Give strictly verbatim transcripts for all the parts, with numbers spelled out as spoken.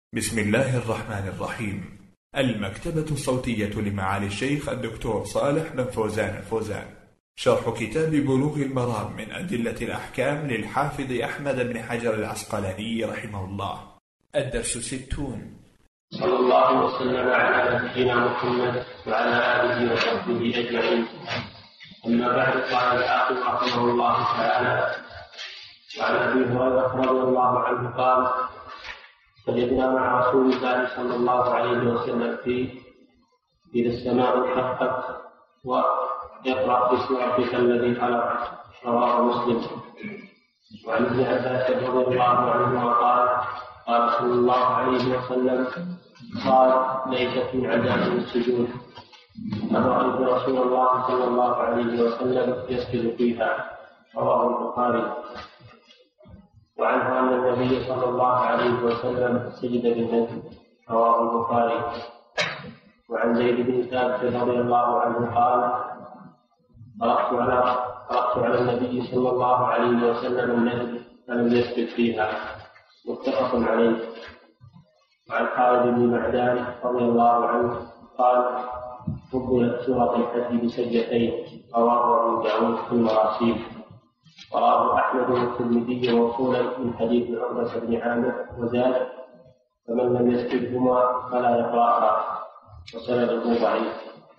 بسم الله الرحمن الرحيم. المكتبة الصوتية لمعالي الشيخ الدكتور صالح بن فوزان الفوزان، شرح كتاب بلوغ المرام من أدلة الأحكام للحافظ أحمد بن حجر العسقلاني رحمه الله. الدرس ستون. صلى الله وسلم على نبينا محمد وعلى آله وصحبه أجمعين. أما بعد، قال الحافظ رحمه الله تعالى: وعن أبي هريرة رضي الله عنه قال: سجدنا مع رسول الله صلى الله عليه وسلم في إذا السماء انشقت ويقرأ باسم ربك الذي خلق، رواه مسلم. وعن ابن عباس رضي الله عنه قال: قال صلى الله عليه وسلم: قال ليست من عذاب السجود، أرأيت رسول الله صلى الله عليه وسلم يسجد فيها، رواه البخاري. وعنه أن النبي صلى الله عليه وسلم سجد بالنجم، رواه البخاري. وعن زيد بن ثابت رضي الله عنه قال: قرأت على قرأت على النبي صلى الله عليه وسلم النجم فلم يسجد فيها، متفق عليه. وعن خالد بن معدان رضي الله عنه قال: فضلت سورة الحج بسجدتين، رواه أبو داود في المراسيل. رواه أحمد والترمذي موصولا من حديث عقبة بن عامر وزاد: فمن لم يسجدهما فلا يقرأها، وسنده ضعيف.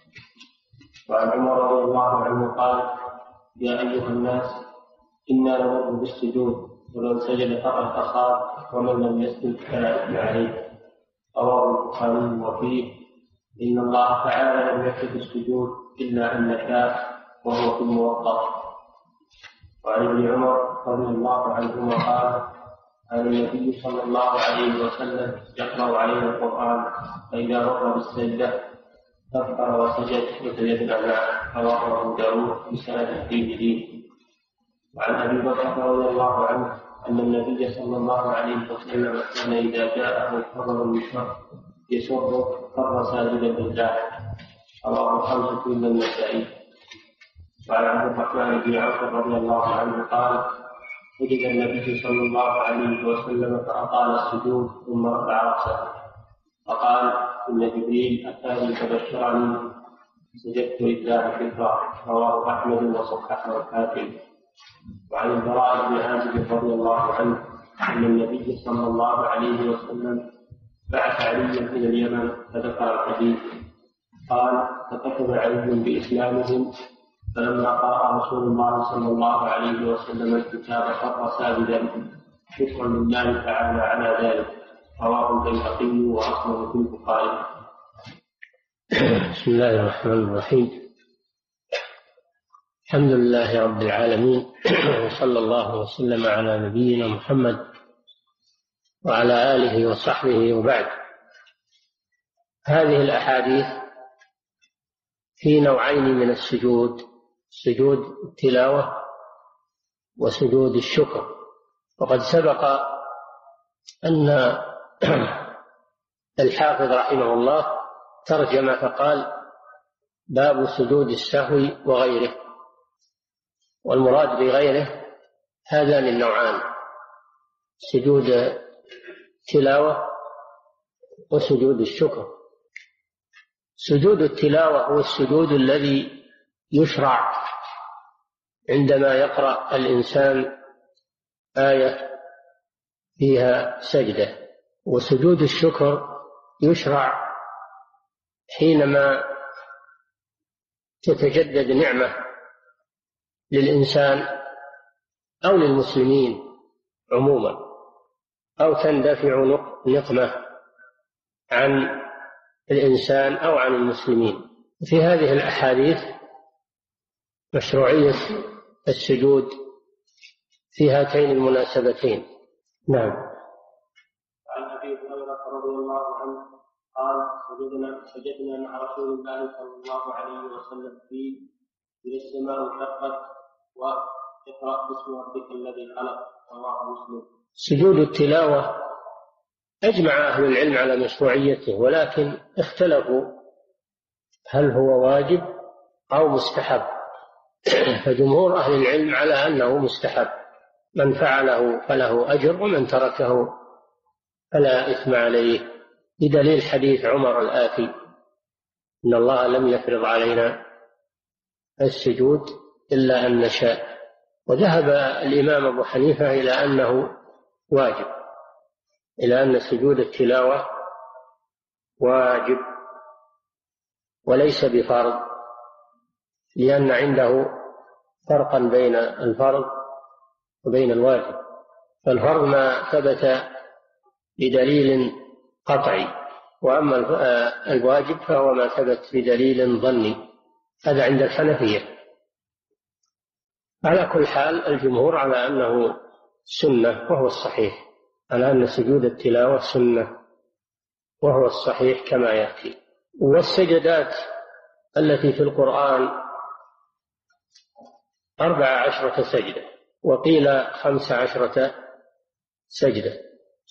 وعن عمر رضي الله عنه قال: يا أيها الناس، إنا نمر بالسجود، ومن سجد فقد أصاب، ومن لم يسجد فلا إثم عليه، رواه البخاري. وفيه: إن الله تعالى لم يكتب السجود إلا أن نشاء، وهو في الموطأ. وعن ابن عمر رضي الله عنهما قال: كان النبي صلى الله عليه وسلم يقرأ علينا القرآن، فإذا مر بالسجدة كبر وسجد وسجدنا معه، رواه أبو داود بسند فيه دين. وعن أبي بكر رضي الله عنه أن النبي صلى الله عليه وسلم كان إذا جاءه خبر من شر يسره خر ساجدا بالله، رواه الخمسة إلا النسائي. وعن عبد الرحمن بن عوف رضي الله عنه قال: سجد النبي صلى الله عليه وسلم فأطال السجود ثم رفع رأسه فقال: إن جبريل أتاني فبشرني، سجدت لله شكرا، رواه أحمد وصححه الحاكم. وعن البراء بن عازب رضي الله عنه أن النبي صلى الله عليه وسلم بعث عليا إلى اليمن فذكر الحديث. قال: فكتب علي بإسلامهم، فلما قرأ رسول الله صلى الله عليه وسلم الكتاب خر ساجدا شكرا لله تعالى على ذلك، رواه البيهقي وأصله في البخاري. بسم الله الرحمن الرحيم. الحمد لله رب العالمين، وصلى الله وسلم على نبينا محمد وعلى آله وصحبه وبعد. هذه الأحاديث في نوعين من السجود: سجود التلاوة وسجود الشكر. وقد سبق أن الحافظ رحمه الله ترجم فقال: باب سجود السهو وغيره. والمراد بغيره هذان النوعان: سجود التلاوة وسجود الشكر. سجود التلاوة هو السجود الذي يشرع عندما يقرأ الإنسان آية فيها سجدة. وسجود الشكر يشرع حينما تتجدد نعمة للإنسان أو للمسلمين عموما، أو تندفع نقمة عن الإنسان أو عن المسلمين. في هذه الأحاديث مشروعية السجود في هاتين المناسبتين. نعم. عن أبي هريرة رضي الله عنه قال: سجدنا سجدنا مع رسول الله صلى الله عليه وسلم في إذا السماء انشقت واقرأ باسم ربك الذي خلق، رواه مسلم. سجود التلاوة أجمع أهل العلم على مشروعيته، ولكن اختلفوا هل هو واجب أو مستحب. فجمهور أهل العلم على أنه مستحب، من فعله فله أجر، ومن تركه فلا إثم عليه، بدليل حديث عمر الآتي: إن الله لم يفرض علينا السجود إلا أن نشاء. وذهب الإمام أبو حنيفة إلى أنه واجب، إلى أن سجود التلاوة واجب وليس بفرض، لأن عنده فرقا بين الفرض وبين الواجب. فالفرض ما ثبت بدليل قطعي، وأما الواجب فهو ما ثبت بدليل ظني. هذا عند الحنفية. على كل حال الجمهور على أنه سنة وهو الصحيح، على أن سجود التلاوة سنة وهو الصحيح كما يأتي. والسجدات التي في القرآن أربع عشرة سجدة، وقيل خمس عشرة سجدة.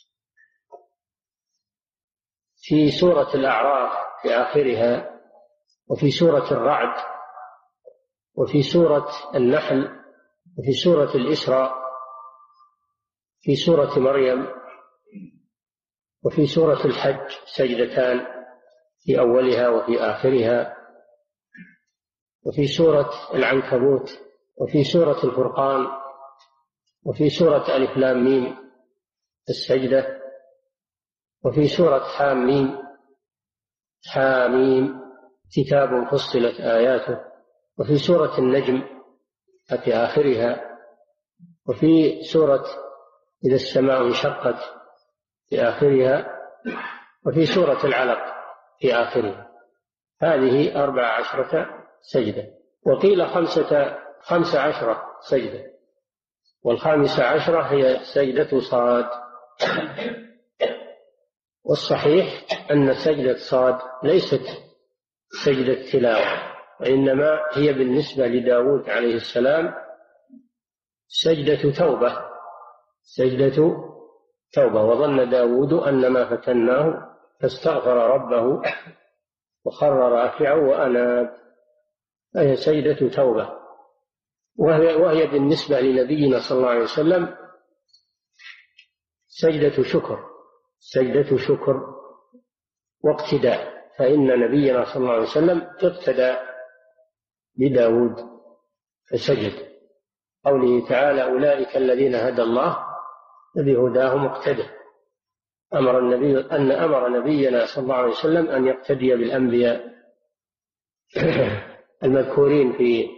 في سورة الأعراف في آخرها، وفي سورة الرعد، وفي سورة النحل، وفي سورة الإسراء، في سورة مريم، وفي سورة الحج سجدتان في أولها وفي آخرها، وفي سورة العنكبوت، وفي سورة الفرقان، وفي سورة ألف لام ميم السجدة، وفي سورة حاميم حاميم كتاب فصلت آياته، وفي سورة النجم في آخرها، وفي سورة إذا السماء انشقت في آخرها، وفي سورة العلق في آخرها. هذه أربع عشرة سجدة. وقيل خمسة خمس عشرة سجدة، والخامسة عشرة هي سجدة صاد. والصحيح أن سجدة صاد ليست سجدة تلاوة، وإنما هي بالنسبة لداود عليه السلام سجدة توبة، سجدة توبة. وظن داود أن ما فتناه فاستغفر ربه وخر راكعا وأناب، فهي سجدة توبة. وهي, وهي بالنسبة لنبينا صلى الله عليه وسلم سجدة شكر، سجدة شكر واقتداء، فإن نبينا صلى الله عليه وسلم اقتدى بداود فسجد. قوله تعالى: أولئك الذين هدى الله فبهداه مقتدى. أمر النبي أن أمر نبينا صلى الله عليه وسلم أن يقتدي بالأنبياء المذكورين في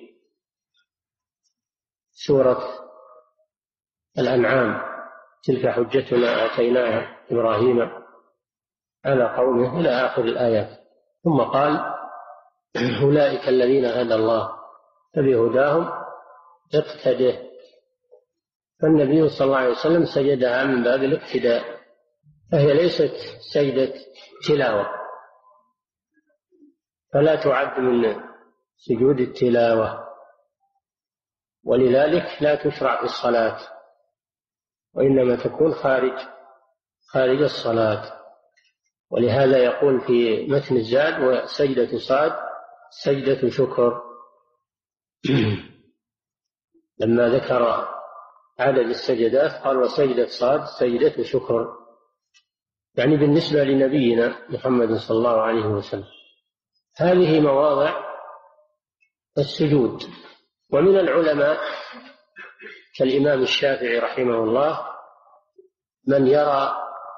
سورة الأنعام: تلك حجتنا آتيناها إبراهيم على قومه، إلى آخر الآيات. ثم قال: أولئك الذين هدى الله فبهداهم اقتده. فالنبي صلى الله عليه وسلم سجدها من باب الاقتداء، فهي ليست سجدة تلاوة، فلا تعد من سجود التلاوة، ولذلك لا تشرع في الصلاة، وإنما تكون خارج خارج الصلاة. ولهذا يقول في متن الزاد: وسجدة صاد سجدة شكر. لما ذكر عدد السجدات قال: وسجدة صاد سجدة شكر، يعني بالنسبة لنبينا محمد صلى الله عليه وسلم. هذه مواضع السجود. ومن العلماء كالإمام الشافعي رحمه الله من يرى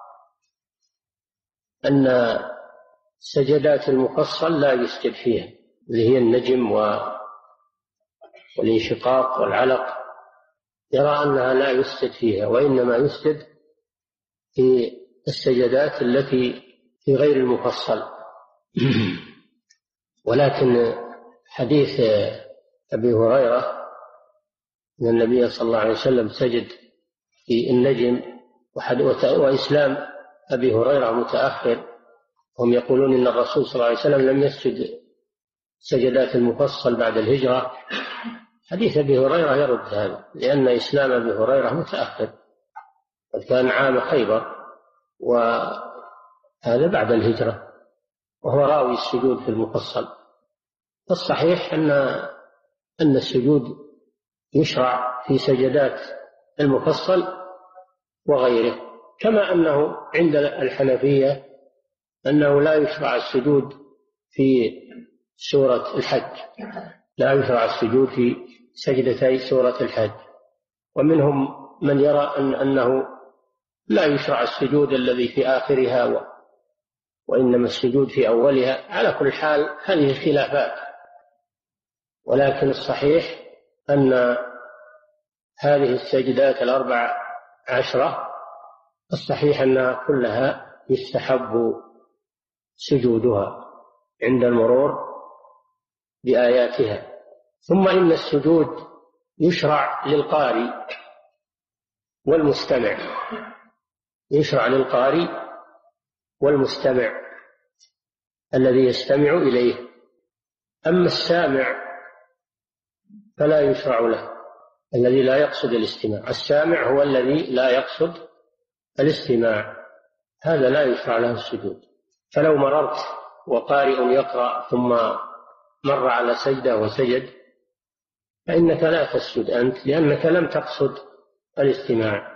أن سجدات المفصل لا يسجد فيها، اللي هي النجم والانشقاق والعلق، يرى أنها لا يسجد فيها، وإنما يسجد في السجدات التي في غير المفصل. ولكن حديث أبي هريرة أن النبي صلى الله عليه وسلم سجد في النجم، وإسلام أبي هريرة متأخر، هم يقولون إن الرسول صلى الله عليه وسلم لم يسجد سجدات المفصل بعد الهجرة. حديث أبي هريرة يرد هذا، لأن إسلام أبي هريرة متأخر، قد كان عام خيبر، وهذا بعد الهجرة، وهو راوي السجود في المفصل. فالصحيح أن أن السجود يشرع في سجدات المفصل وغيره، كما أنه عند الحنفية أنه لا يشرع السجود في سورة الحج، لا يشرع السجود في سجدتي سورة الحج. ومنهم من يرى أن أنه لا يشرع السجود الذي في آخرها وإنما السجود في أولها. على كل حال هذه خلافات، ولكن الصحيح أن هذه السجدات الأربع عشرة الصحيح أنها كلها يستحب سجودها عند المرور بآياتها. ثم إن السجود يشرع للقارئ والمستمع، يشرع للقارئ والمستمع الذي يستمع إليه. أما السامع فلا يشرع له، الذي لا يقصد الاستماع. السامع هو الذي لا يقصد الاستماع، هذا لا يشرع له السجود. فلو مررت وقارئ يقرأ ثم مر على سجدة وسجد فإنك لا تسجد أنت، لأنك لم تقصد الاستماع،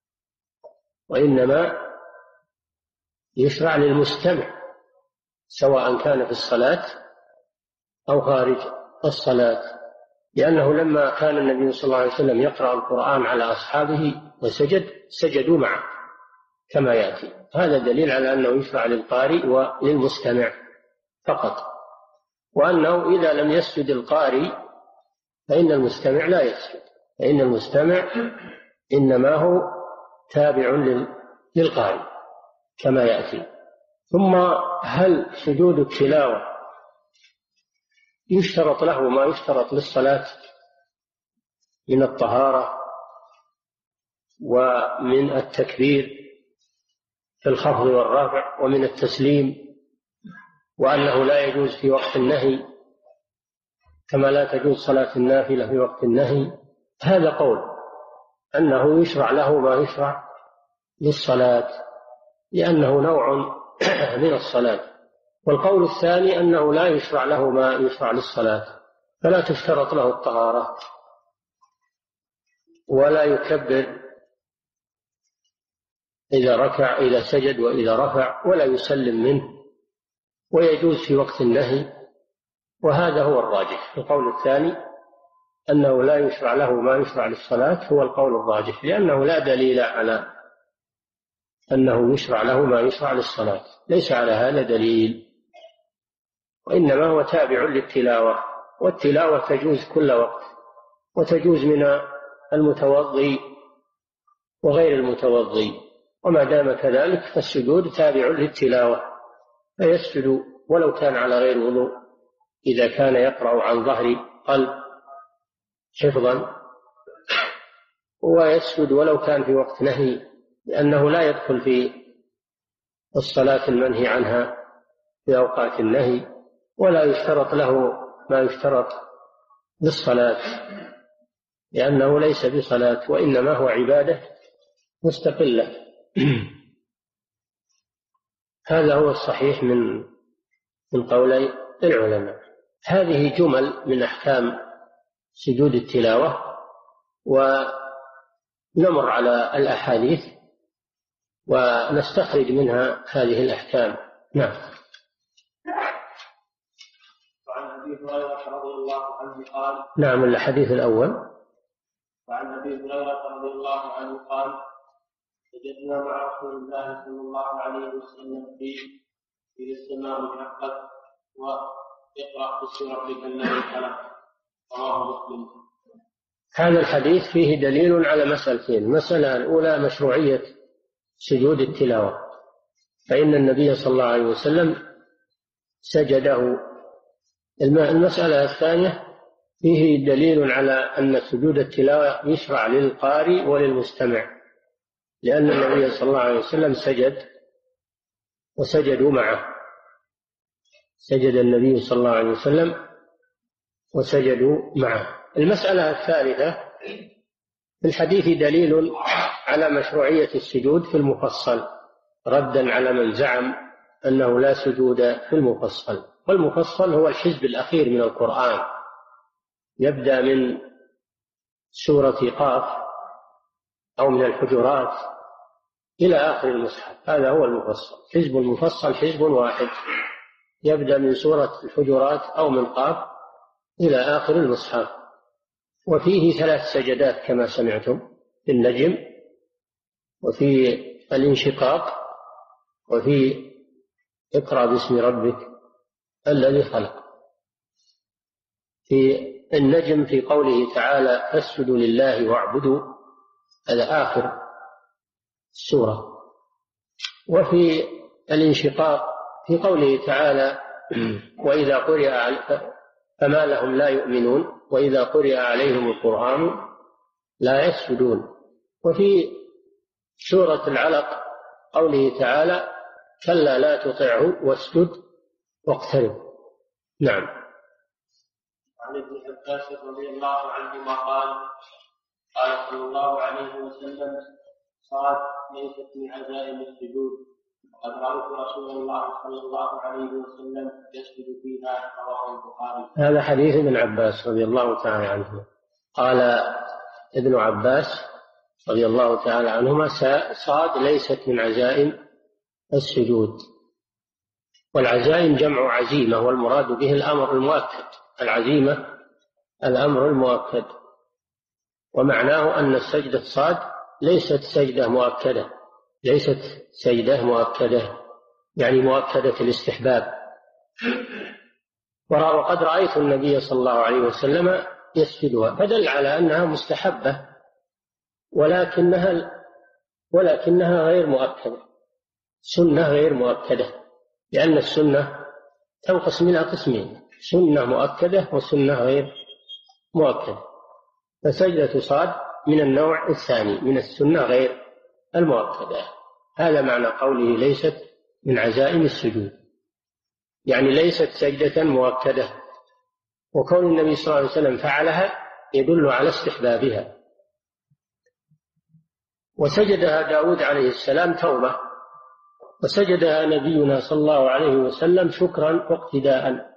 وإنما يشرع للمستمع سواء كان في الصلاة أو خارج الصلاة. لأنه لما كان النبي صلى الله عليه وسلم يقرأ القرآن على أصحابه وسجد سجدوا معه كما يأتي. هذا دليل على أنه يشرع للقارئ وللمستمع فقط، وأنه إذا لم يسجد القارئ فإن المستمع لا يسجد، فإن المستمع إنما هو تابع للقارئ كما يأتي. ثم هل سجود التلاوة يشترط له ما يشترط للصلاة من الطهارة ومن التكبير في الخفض والرفع ومن التسليم، وأنه لا يجوز في وقت النهي كما لا تجوز صلاة النافلة في وقت النهي؟ هذا قول أنه يشرع له ما يشرع للصلاة لأنه نوع من الصلاة. والقول الثاني أنه لا يشرع له ما يشرع للصلاة، فلا تشترط له الطهارة ولا يكبر إذا ركع إذا سجد وإذا رفع، ولا يسلم منه، ويجوز في وقت النهي. وهذا هو الراجح. القول الثاني أنه لا يشرع له ما يشرع للصلاة هو القول الراجح، لأنه لا دليل على أنه يشرع له ما يشرع للصلاة، ليس على هذا دليل، وإنما هو تابع للتلاوة، والتلاوة تجوز كل وقت، وتجوز من المتوضي وغير المتوضي، وما دام كذلك فالسجود تابع للتلاوة، فيسجد ولو كان على غير وضوء إذا كان يقرأ عن ظهر قلب حفظا، ويسجد ولو كان في وقت نهي، لأنه لا يدخل في الصلاة المنهي عنها في أوقات النهي، ولا يشترط له ما يشترط للصلاة لأنه ليس بصلاة، وإنما هو عبادة مستقلة. هذا هو الصحيح من من قولي العلماء. هذه جمل من أحكام سجود التلاوة، ونمر على الأحاديث ونستخرج منها هذه الأحكام. نعم. وعن أبي هريرة رضي الله عنه قال نعم الحديث الأول. وعن أبي هريرة رضي الله عنه قال وجدنا مع رسول الله صلى الله عليه وسلم في في السماء حقت واقرأ باسم ربك الذي خلق، رواه مسلم. هذا الحديث فيه دليل على مسألتين. المسألة الأولى مشروعية سجود التلاوة، فإن النبي صلى الله عليه وسلم سجده. المسألة الثانية فيه دليل على أن سجود التلاوة يشرع للقارئ وللمستمع، لأن النبي صلى الله عليه وسلم سجد وسجدوا معه، سجد النبي صلى الله عليه وسلم وسجدوا معه. المسألة الثالثة في الحديث دليل على مشروعية السجود في المفصل، ردا على من زعم أنه لا سجود في المفصل. والمفصل هو الحزب الأخير من القرآن، يبدأ من سورة قاف أو من الحجرات إلى آخر المصحف. هذا هو المفصل. حزب المفصل حزب واحد يبدأ من سورة الحجرات أو من قاف إلى آخر المصحف، وفيه ثلاث سجدات كما سمعتم: في النجم، وفي الانشقاق، وفي اقرأ باسم ربك الذي خلق. في النجم في قوله تعالى: فاسجدوا لله واعبدوا، هذا آخر السورة. وفي الانشقاق في قوله تعالى: وإذا قرئ فما لهم لا يؤمنون وإذا قرئ عليهم القرآن لا يسجدون. وفي سورة العلق قوله تعالى: كلا لا تطعه واسجد واقترب. نعم. عن ابن عباس رضي الله عنهما قال: قال صلى الله عليه وسلم: صاد ليست من عزائم السجود، وقد رأيت رسول الله صلى الله عليه وسلم يسجد فيها. رواه البخاري. هذا حديث ابن عباس رضي الله تعالى عنه. قال ابن عباس رضي الله تعالى عنهما: صاد ليست من عزائم السجود. والعزائم جمع عزيمة، والمراد به الأمر المؤكد. العزيمة الأمر المؤكد، ومعناه أن السجدة صاد ليست سجدة مؤكدة، ليست سجدة مؤكدة يعني مؤكدة الاستحباب. وقد رأيت النبي صلى الله عليه وسلم يسجدها، فدل على أنها مستحبة، ولكنها ولكنها غير مؤكدة، سنة غير مؤكدة، لأن السنة تنقسم إلى قسمين: سنة مؤكدة وسنة غير مؤكدة. فسجدة صاد من النوع الثاني، من السنة غير المؤكدة. هذا معنى قوله ليست من عزائم السجود، يعني ليست سجدة مؤكدة. وكون النبي صلى الله عليه وسلم فعلها يدل على استحبابها. وسجدها داود عليه السلام توبة، وسجدها نبينا صلى الله عليه وسلم شكرا واقتداء.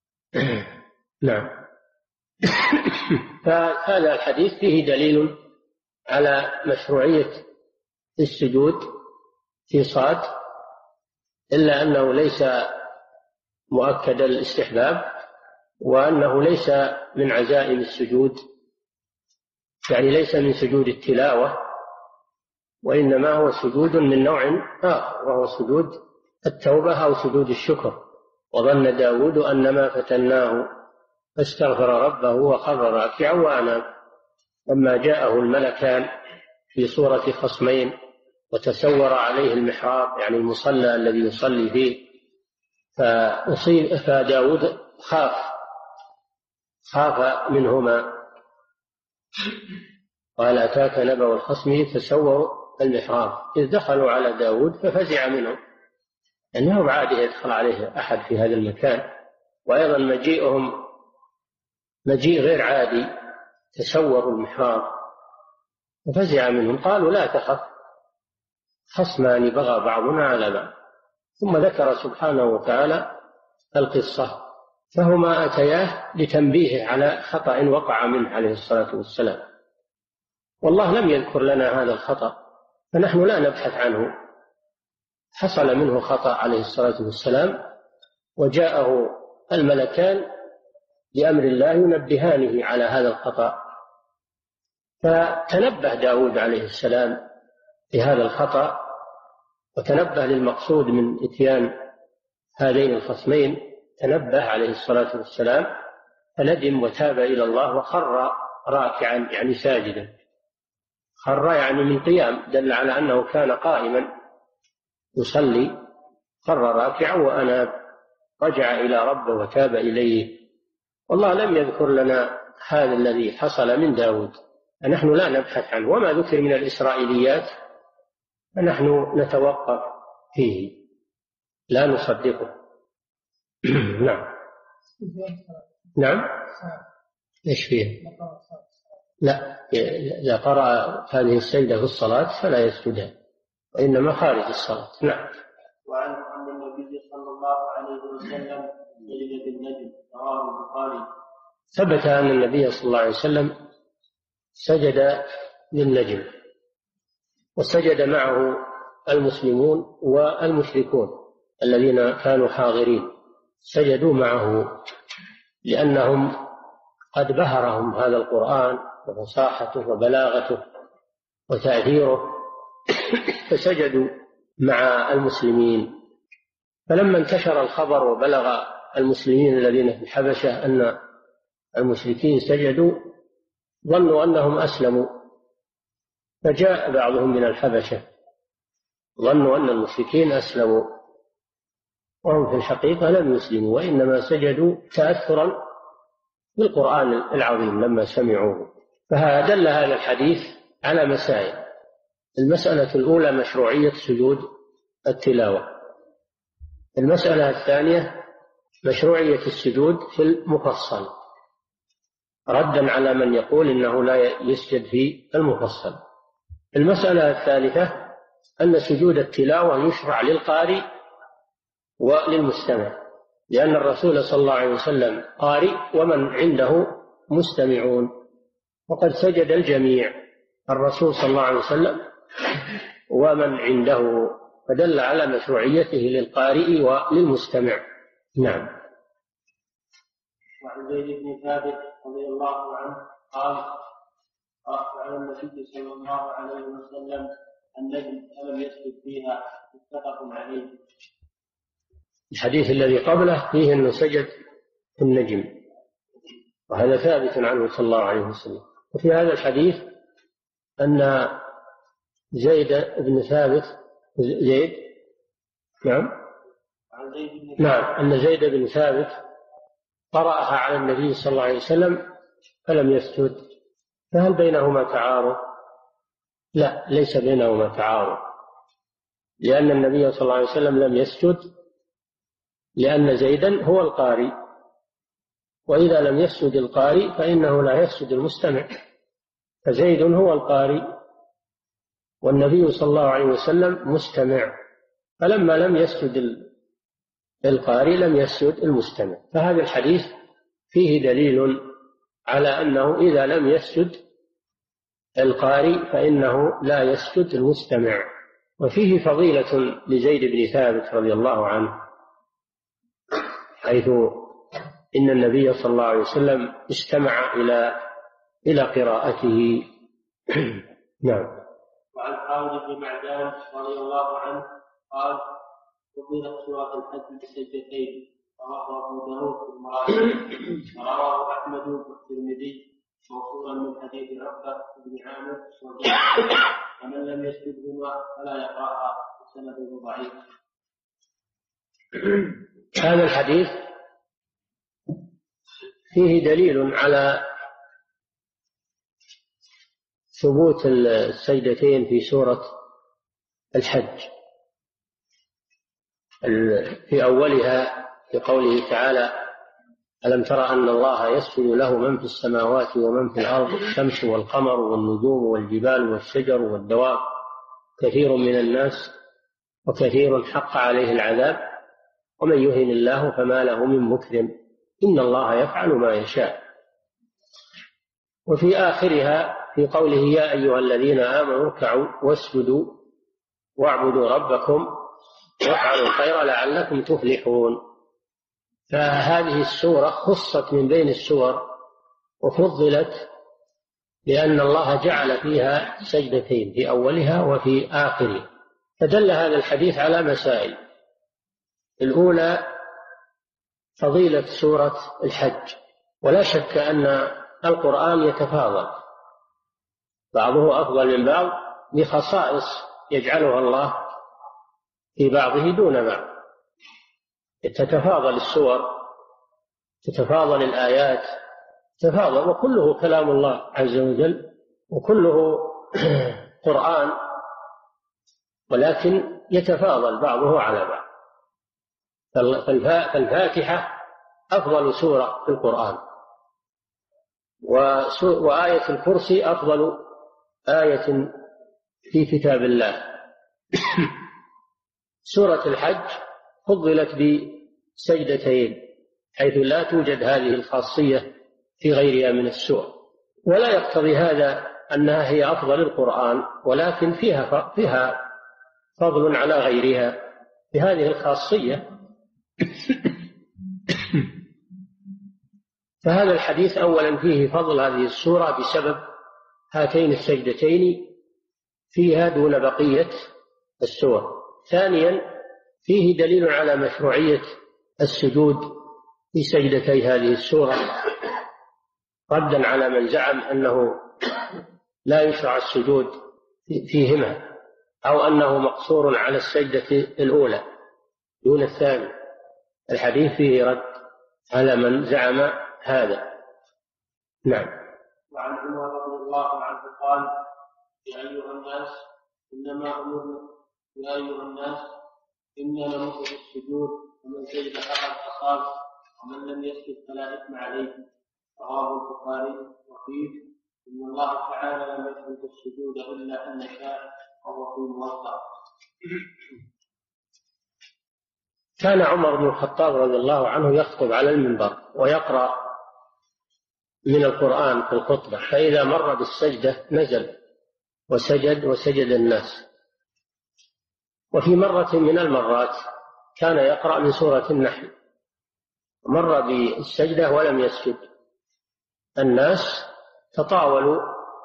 نعم. فهذا الحديث فيه دليل على مشروعية السجود في صاد، إلا أنه ليس مؤكد الاستحباب، وأنه ليس من عزائم السجود، يعني ليس من سجود التلاوة، وإنما هو سجود من نوع آخر، وهو سجود التوبة أو سجود الشكر. وظن داود أنما فتناه فاستغفر ربه وخر راكعا وأناب. لما جاءه الملكان في صورة خصمين وتسور عليه المحراب، يعني المصلى الذي يصلي فيه، فأصيب فداود خاف خاف منهما. قال: أتاك نبأ الخصم تسوروا المحراب إذ دخلوا على داود ففزع منهم، أنه بعاده يدخل عليه أحد في هذا المكان. وأيضا مجيئهم مجيء غير عادي، تسوروا المحراب ففزع منهم. قالوا: لا تخف، خصمان بغى بعضنا على بعض. ثم ذكر سبحانه وتعالى القصة، فهما أتياه لتنبيهه على خطأ وقع منه عليه الصلاة والسلام، والله لم يذكر لنا هذا الخطأ، فنحن لا نبحث عنه. حصل منه خطأ عليه الصلاة والسلام، وجاءه الملكان بأمر الله ينبهانه على هذا الخطأ، فتنبه داود عليه السلام لهذا الخطأ، وتنبه للمقصود من إتيان هذين الخصمين. تنبه عليه الصلاة والسلام فندم وتاب إلى الله وخر راكعا، يعني ساجدا. خر يعني من قيام، دل على أنه كان قائما يصلي، خر راكعا وأناب، رجع إلى ربه وتاب إليه. والله لم يذكر لنا هذا الذي حصل من داود، فنحن لا نبحث عنه، وما ذكر من الإسرائيليات فنحن نتوقف فيه لا نصدقه. نعم. نعم. ايش فيه؟ لا، إذا قرأ هذه السجدة في الصلاة فلا يسجدها، وإنما خارج الصلاة. نعم. وعن أن النبي صلى الله عليه وسلم سجد بالنجم. رواه البخاري. ثبت أن النبي صلى الله عليه وسلم سجد للنجم، وسجد معه المسلمون والمشركون الذين كانوا حاضرين سجدوا معه، لأنهم قد بهرهم هذا القرآن وفصاحته وبلاغته وتأثيره، فسجدوا مع المسلمين. فلما انتشر الخبر وبلغ المسلمين الذين في الحبشة أن المشركين سجدوا ظنوا أنهم أسلموا، فجاء بعضهم من الحبشة ظنوا أن المشركين أسلموا، وهم في الحقيقة لم يسلموا، وإنما سجدوا تأثرا بالقرآن العظيم لما سمعوه. فدل هذا الحديث على مسائل. المسألة الأولى مشروعية سجود التلاوة. المسألة الثانية مشروعية السجود في المفصل، ردا على من يقول إنه لا يسجد في المفصل. المسألة الثالثة أن سجود التلاوة يشرع للقارئ وللمستمع، لأن الرسول صلى الله عليه وسلم قارئ ومن عنده مستمعون، وقد سجد الجميع، الرسول صلى الله عليه وسلم ومن عنده، فدل على مشروعيته للقارئ وللمستمع. نعم. وعن زيد بن ثابت رضي الله عنه قال: قرأت على النبي صلى الله عليه وسلم النجم فلم يسجد فيها، متفق عليه. الحديث الذي قبله فيه أنه سجد في النجم، وهذا ثابت عنه صلى الله عليه وسلم. وفي هذا الحديث أن زيد بن ثابت زيد نعم نعم أن زيد بن ثابت قرأها على النبي صلى الله عليه وسلم فلم يسجد، فهل بينهما تعارض؟ لا، ليس بينهما تعارض، لأن النبي صلى الله عليه وسلم لم يسجد لأن زيدا هو القارئ، وإذا لم يسجد القارئ فإنه لا يسجد المستمع، فزيد هو القارئ والنبي صلى الله عليه وسلم مستمع، فلما لم يسجد القارئ لم يسجد المستمع. فهذا الحديث فيه دليل على أنه إذا لم يسجد القارئ فإنه لا يسجد المستمع. وفيه فضيلة لزيد بن ثابت رضي الله عنه، حيث إن النبي صلى الله عليه وسلم استمع إلى إلى قراءته. نعم. وعن خالد بن معدان رضي الله عنه قال: فضيلت سورة الحج بسجدتين، رواه أبو داود في المراسل، ورواه أحمد والترمذي موصولا من حديث عقبة بن عامر، ومن لم يسجدهما فلا يقرأها، وسنده ضعيف. هذا الحديث فيه دليل على ثبوت السجدتين في سورة الحج، في أولها في قوله تعالى: ألم تر أن الله يسجد له من في السماوات ومن في الأرض، الشمس والقمر والنجوم والجبال والشجر والدواب كثير من الناس وكثير حق عليه العذاب ومن يهن الله فما له من مكرم إن الله يفعل ما يشاء. وفي آخرها في قوله: يا أيها الذين آمنوا اركعوا واسجدوا واعبدوا ربكم وافعلوا الخير لعلكم تفلحون. فهذه السورة خصت من بين السور وفضلت لأن الله جعل فيها سجدتين في أولها وفي آخرها. فدل هذا الحديث على مسائل. الأولى فضيلة سورة الحج، ولا شك أن القرآن يتفاضل، بعضه أفضل من بعض بخصائص يجعلها الله في بعضه دون بعض. تتفاضل السور، تتفاضل الآيات، تتفاضل، وكله كلام الله عز وجل وكله قرآن، ولكن يتفاضل بعضه على بعض. فالفاتحة أفضل سورة في القرآن، وآية الكرسي أفضل آية في كتاب الله. سورة الحج فضلت بسجدتين حيث لا توجد هذه الخاصية في غيرها من السور، ولا يقتضي هذا أنها هي أفضل القرآن، ولكن فيها فيها فضل على غيرها بهذه الخاصية. فهذا الحديث أولا فيه فضل هذه السورة بسبب هاتين السجدتين فيها دون بقية السور. ثانيا فيه دليل على مشروعية السجود في سجدتي هذه السورة، ردا على من زعم أنه لا يشرع السجود فيهما، أو أنه مقصور على السجدة الأولى دون الثانية. الحديث فيه رد على من زعم هذا. نعم. وعن عمر رضي الله عنه قال: يا أيها الناس إنما أمرنا يا أيها الناس إنا نمر بالسجود، ومن سجد فقد أصاب، ومن لم يسجد فلا إثم عليه. رواه البخاري. وفيه: إن الله تعالى لم يترك السجود إلا أن شاء، وهو في الموضع. كان عمر بن الخطاب رضي الله عنه يخطب على المنبر ويقرأ من القرآن في الخطبة، فإذا مر بالسجدة نزل وسجد وسجد الناس. وفي مرة من المرات كان يقرأ من سورة النحل، مر بالسجدة ولم يسجد، الناس تطاولوا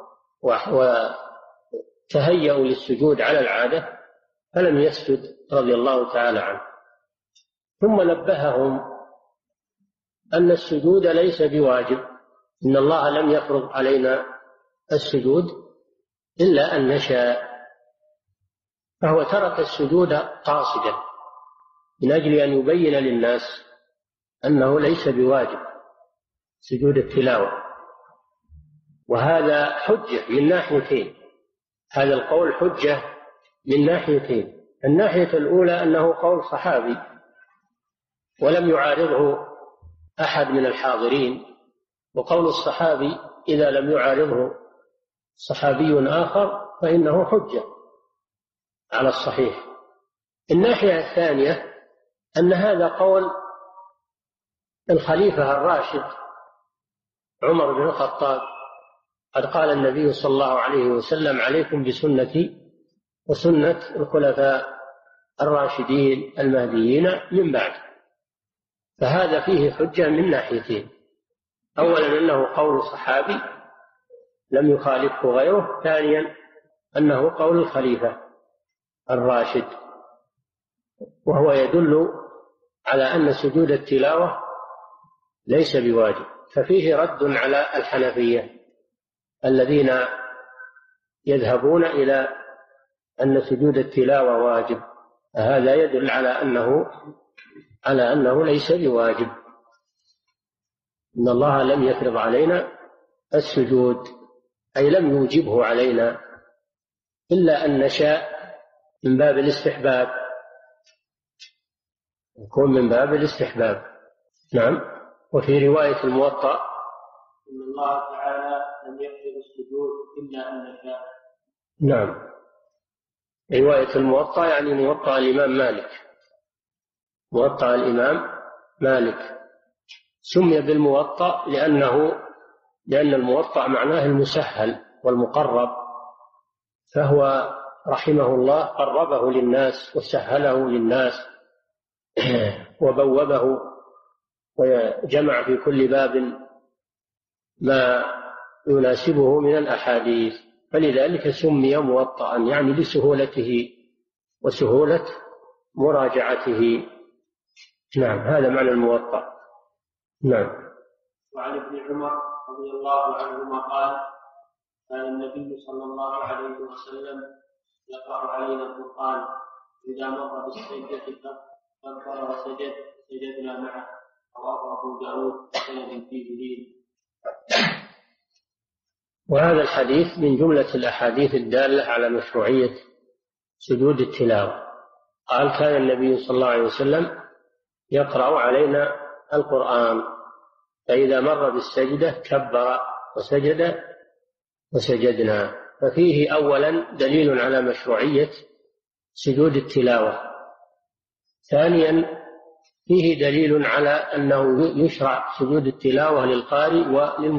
وتهيأوا للسجود على العادة فلم يسجد رضي الله تعالى عنه. ثم نبههم أن السجود ليس بواجب، إن الله لم يفرض علينا السجود إلا أن نشاء، فهو ترك السجود قاصدا من أجل أن يبين للناس أنه ليس بواجب سجود التلاوة. وهذا حجة من ناحيتين، هذا القول حجة من ناحيتين. الناحية الأولى أنه قول صحابي ولم يعارضه أحد من الحاضرين، وقول الصحابي إذا لم يعارضه صحابي آخر فإنه حجة على الصحيح. الناحية الثانية أن هذا قول الخليفة الراشد عمر بن الخطاب، قد قال النبي صلى الله عليه وسلم: عليكم بسنتي وسنة الخلفاء الراشدين المهديين من بعد. فهذا فيه حجة من ناحيتين: أولا أنه قول صحابي لم يخالفه غيره، ثانيا أنه قول الخليفة الراشد، وهو يدل على أن سجود التلاوة ليس بواجب. ففيه رد على الحنفية الذين يذهبون إلى أن سجود التلاوة واجب، هذا يدل على أنه على أنه ليس بواجب، إن الله لم يفرض علينا السجود، أي لم يوجبه علينا إلا أن نشاء من باب الاستحباب، يكون من باب الاستحباب. نعم. وفي رواية الموطأ: إن الله تعالى لم يفرض السجود إلا أن نشاء. نعم. رواية الموطأ يعني موطأ الإمام مالك، موطأ الإمام مالك سمي بالموطأ لأنه لأن الموطأ معناه المسهل والمقرب، فهو رحمه الله قربه للناس وسهله للناس وبوبه وجمع في كل باب ما يناسبه من الأحاديث، فلذلك سمي موطأ، يعني لسهولته وسهولة مراجعته. نعم، هذا معنى الموطأ. نعم. وعن ابن عمر رضي الله عنهما قال: كان النبي صلى الله عليه وسلم يقرأ علينا القرآن، إذا مر بالسجدة كبر وسجد سجدنا معه. رواه أبو داود بسند فيه لين. وهذا الحديث من جملة الأحاديث الدالة على مشروعية سجود التلاوة. قال: كان النبي صلى الله عليه وسلم يقرأ علينا القرآن، فإذا مر بالسجدة كبر وسجد وسجدنا. ففيه أولا دليل على مشروعية سجود التلاوة. ثانيا فيه دليل على أنه يشرع سجود التلاوة للقارئ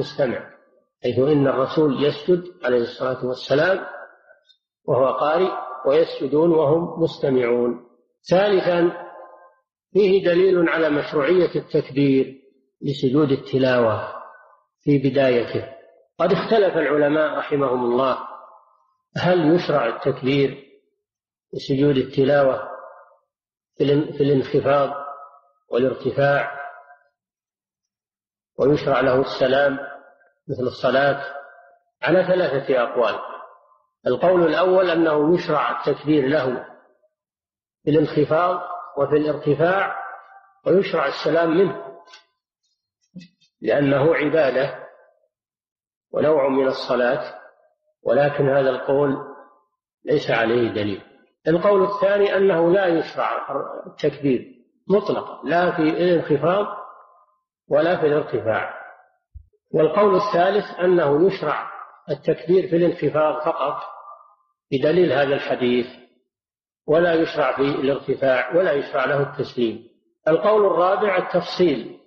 وللمستمع، حيث إن الرسول يسجد عليه الصلاة والسلام وهو قارئ، ويسجدون وهم مستمعون. ثالثا فيه دليل على مشروعية التكبير لسجود التلاوة في بدايته. قد اختلف العلماء رحمهم الله هل يشرع التكبير لسجود التلاوة في الانخفاض والارتفاع ويشرع له السلام مثل الصلاة على ثلاثة أقوال. القول الأول أنه يشرع التكبير له في الانخفاض وفي الارتفاع ويشرع السلام منه لأنه عبادة ونوع من الصلاة، ولكن هذا القول ليس عليه دليل. القول الثاني أنه لا يشرع التكبير مطلقا لا في الانخفاض ولا في الارتفاع. والقول الثالث أنه يشرع التكبير في الانخفاض فقط بدليل هذا الحديث، ولا يشرع في الارتفاع ولا يشرع له التسليم. القول الرابع التفصيل،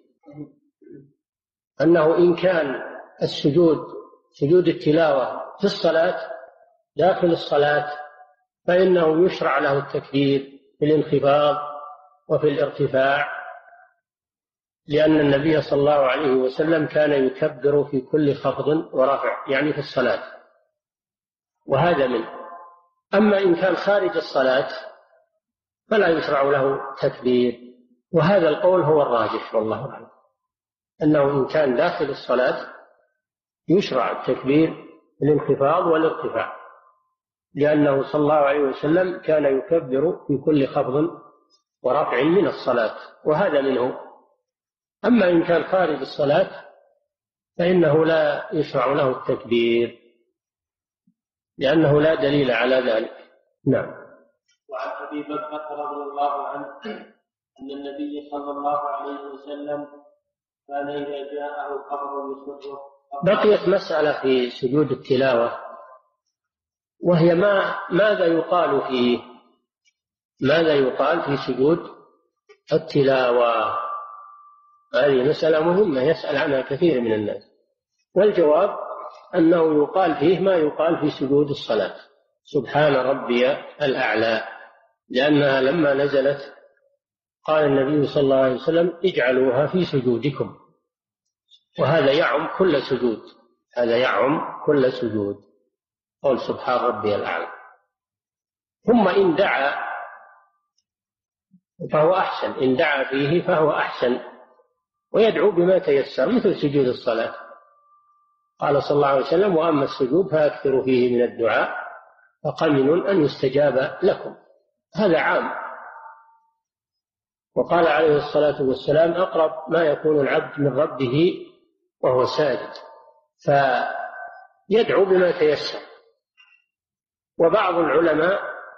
أنه إن كان السجود سجود التلاوة في الصلاة داخل الصلاة فإنه يشرع له التكبير في الانخفاض وفي الارتفاع، لأن النبي صلى الله عليه وسلم كان يكبر في كل خفض ورفع يعني في الصلاة، وهذا منه. أما إن كان خارج الصلاة فلا يشرع له تكبير، وهذا القول هو الراجح والله أعلم، أنه إن كان داخل الصلاة يشرع التكبير في الانخفاض والارتفاع، لأنه صلى الله عليه وسلم كان يكبر في كل خفض ورفع من الصلاة، وهذا منه. أما إن كان خارج الصلاة فإنه لا يشرع له التكبير لأنه لا دليل على ذلك. نعم. وعن أبي بكر رضي الله عنه أن النبي صلى الله عليه وسلم كان إذا جاءه خبر يسره. بقيت مسألة في سجود التلاوة، وهي ما ماذا يقال فيه ماذا يقال في سجود التلاوة. هذه مسألة مهمة يسأل عنها كثير من الناس، والجواب أنه يقال فيه ما يقال في سجود الصلاة، سبحان ربي الأعلى، لأنها لما نزلت قال النبي صلى الله عليه وسلم اجعلوها في سجودكم، وهذا يعم كل سجود، هذا يعم كل سجود، قول سبحان ربي الأعلى. ثم إن دعا فهو أحسن، إن دعا فيه فهو أحسن، ويدعو بما تيسر مثل سجود الصلاة. قال صلى الله عليه وسلم وأما السجود فأكثروا فيه من الدعاء فقمن أن يستجاب لكم، هذا عام. وقال عليه الصلاة والسلام أقرب ما يكون العبد من ربه وهو ساجد، فيدعو بما تيسر. وبعض العلماء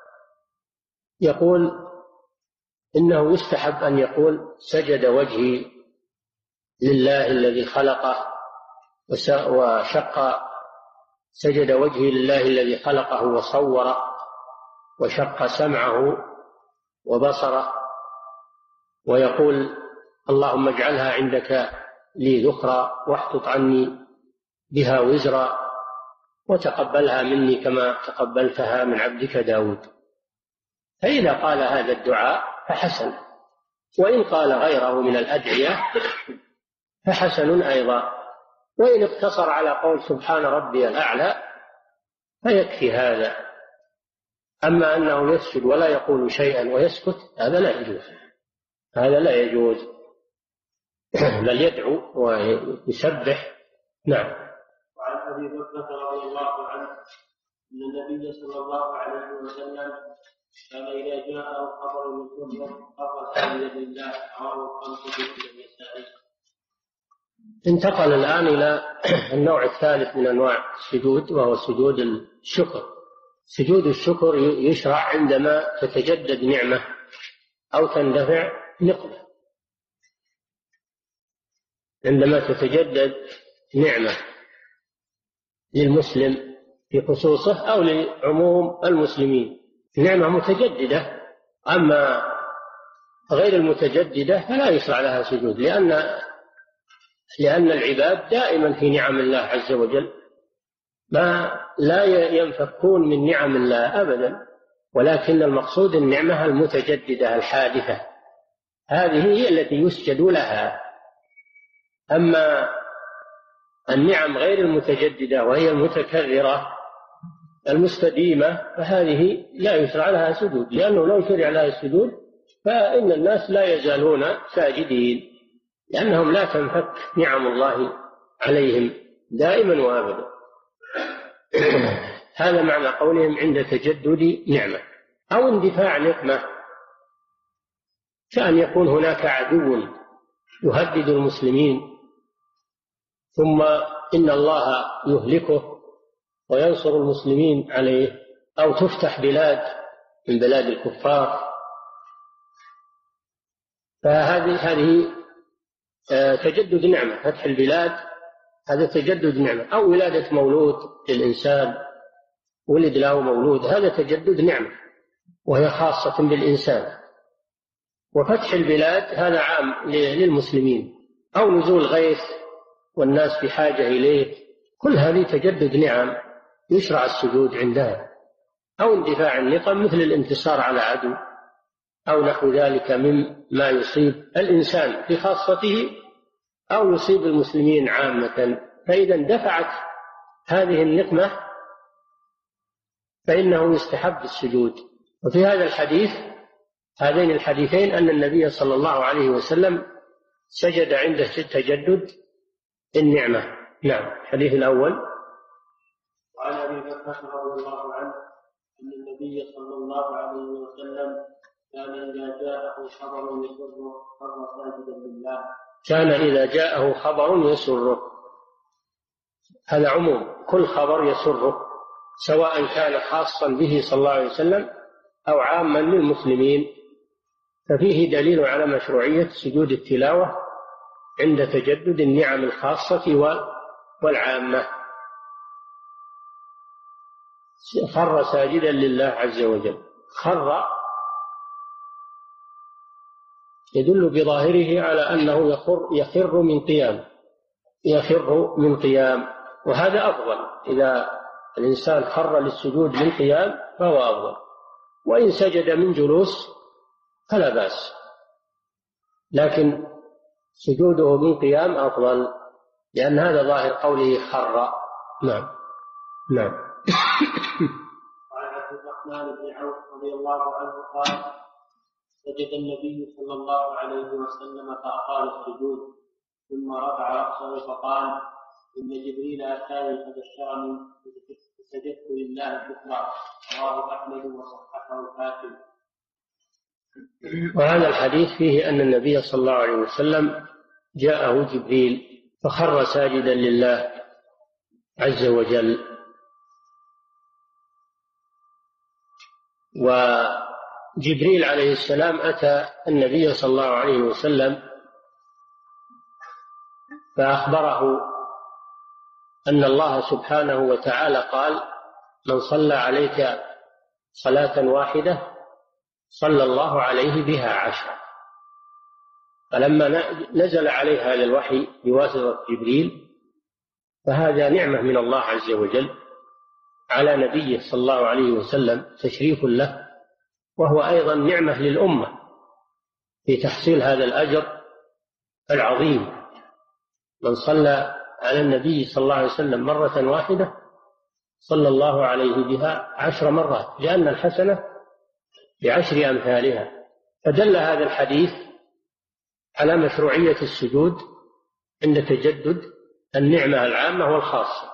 يقول إنه يستحب أن يقول سجد وجهي لله الذي خلقه وشق سجد وجهي لله الذي خلقه وصوره وشق سمعه وبصره، ويقول اللهم اجعلها عندك لي ذخرا واحطط عني بها وزرا وتقبلها مني كما تقبلتها من عبدك داود. فإذا قال هذا الدعاء فحسن، وإن قال غيره من الأدعية فحسن أيضا، وإن اقتصر على قول سبحان ربي الأعلى فيكفي هذا. أما أنه يسجد ولا يقول شيئا ويسكت هذا لا يجوز، هذا لا يجوز، بل يدعو ويسبح. نعم. وعن أبي بكر رضي الله عنه أن النبي صلى الله عليه وسلم كان إذا جاءه خبر من كفر قرأ سجد لله رواه الخمسة في النسائي. انتقل الآن إلى النوع الثالث من أنواع السجود، وهو سجود الشكر. سجود الشكر يشرع عندما تتجدد نعمة أو تندفع نقمة، عندما تتجدد نعمة للمسلم في خصوصه أو لعموم المسلمين، نعمة متجددة. أما غير المتجددة فلا يشرع لها سجود، لأن لأن العباد دائما في نعم الله عز وجل، ما لا ينفكون من نعم الله أبدا، ولكن المقصود النعمة المتجددة الحادثة، هذه هي التي يسجد لها. أما النعم غير المتجددة وهي المتكررة المستديمة فهذه لا يشرع لها سجود، لأنه لو شرع لها السجود فإن الناس لا يزالون ساجدين، لأنهم لا تنفك نعم الله عليهم دائما وأبدا. هذا معنى قولهم عند تجدد نعمة أو اندفاع نقمة، كأن يكون هناك عدو يهدد المسلمين ثم إن الله يهلكه وينصر المسلمين عليه، أو تفتح بلاد من بلاد الكفار، فهذه هذه تجدد نعمة. فتح البلاد هذا تجدد نعمة، أو ولادة مولود للإنسان، ولد له مولود، هذا تجدد نعمة وهي خاصة بالإنسان. وفتح البلاد هذا عام للمسلمين، أو نزول غيث والناس بحاجة إليه، كل هذه تجدد نعم يشرع السجود عندها. أو اندفاع النقم مثل الانتصار على عدو أو نحو ذلك مما يصيب الإنسان في خاصته أو يصيب المسلمين عامة، فإذا اندفعت هذه النقمة فإنه يستحب السجود. وفي هذا الحديث هذين الحديثين أن النبي صلى الله عليه وسلم سجد عند تجدد النعمة. نعم. الحديث الأول وعن أبي بكر رضي الله عنه أن النبي صلى الله عليه وسلم كان إذا جاءه خبر يسره خر ساجدا لله. كان إذا جاءه خبر يسره، هذا عموم، كل خبر يسره سواء كان خاصا به صلى الله عليه وسلم أو عاما للمسلمين، ففيه دليل على مشروعية سجود التلاوة عند تجدد النعم الخاصة والعامة. خر ساجدا لله عز وجل، خر يدل بظاهره على أنه يخر, يخر من قيام يخر من قيام وهذا أفضل. إذا الإنسان خر للسجود من قيام فهو أفضل، وإن سجد من جلوس فلا بأس، لكن سجوده من قيام أفضل، لأن هذا ظاهر قوله خر. نعم. نعم. وعن عبد الرحمن بن عوف رضي الله عنه قال سجد النبي صلى الله عليه وسلم فأطال السجود، ثم رفع رأسه فقال إن جبريل أتاني فبشرني فسجدت لله شكرا. رواه أحمد وصححه الحاكم. وهذا الحديث فيه أن النبي صلى الله عليه وسلم جاءه جبريل فخر ساجدا لله عز وجل. وجبريل عليه السلام أتى النبي صلى الله عليه وسلم فأخبره أن الله سبحانه وتعالى قال من صلى عليك صلاة واحدة صلى الله عليه بها عشرة. فلما نزل عليه هذا الوحي بواسطة جبريل فهذا نعمة من الله عز وجل على نبيه صلى الله عليه وسلم، تشريف له، وهو أيضا نعمة للأمة في تحصيل هذا الأجر العظيم. من صلى على النبي صلى الله عليه وسلم مرة واحدة صلى الله عليه بها عشر مرات، لأن الحسنة بعشر أمثالها. فدل هذا الحديث على مشروعية السجود عند تجدد النعمة العامة والخاصة.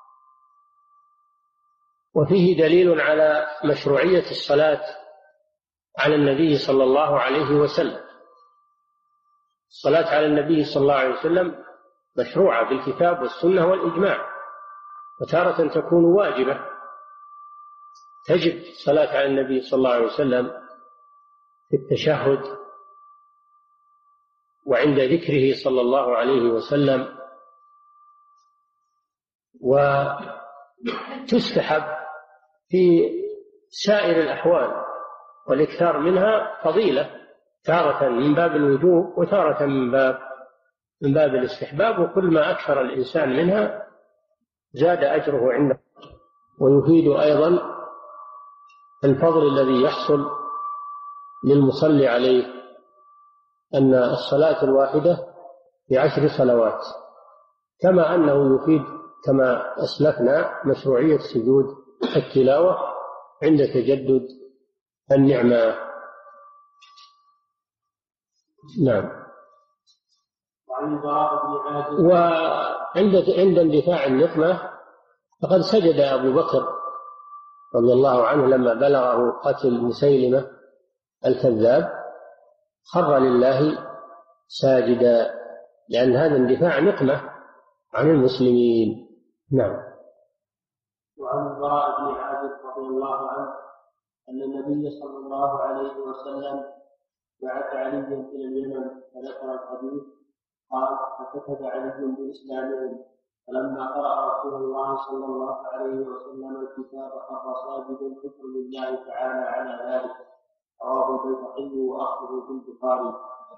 وفيه دليل على مشروعية الصلاة على النبي صلى الله عليه وسلم. الصلاة على النبي صلى الله عليه وسلم مشروعة بالكتاب والسنة والإجماع، وتارة تكون واجبة، تجب الصلاة على النبي صلى الله عليه وسلم في التشهد وعند ذكره صلى الله عليه وسلم، وتستحب في سائر الأحوال، والإكثار منها فضيلة، تارة من باب الوجوب وتارة من باب من باب الاستحباب، وكل ما أكثر الإنسان منها زاد أجره عنده. ويفيد أيضا الفضل الذي يحصل للمصلي عليه أن الصلاة الواحدة بعشر صلوات، كما أنه يفيد كما أسلفنا مشروعية سجود التلاوة عند تجدد النعمة. نعم. وعند عند اندفاع النقمة فقد سجد أبو بكر رضي الله عنه لما بلغه قتل مسيلمة الكذاب، خر لله ساجدا، لأن هذا اندفاع نقمة عن المسلمين. نعم. وعن البراء بن عازب رضي الله عنه أن النبي صلى الله عليه وسلم بعث عليا إلى اليمن فذكر الحديث قال: فكتب علي بإسلامهم، فلما قرأ رسول الله صلى الله عليه وسلم الكتاب خر ساجدا شكرا لله تعالى على ذلك. رواه البيهقي وأخذه بالبخاري.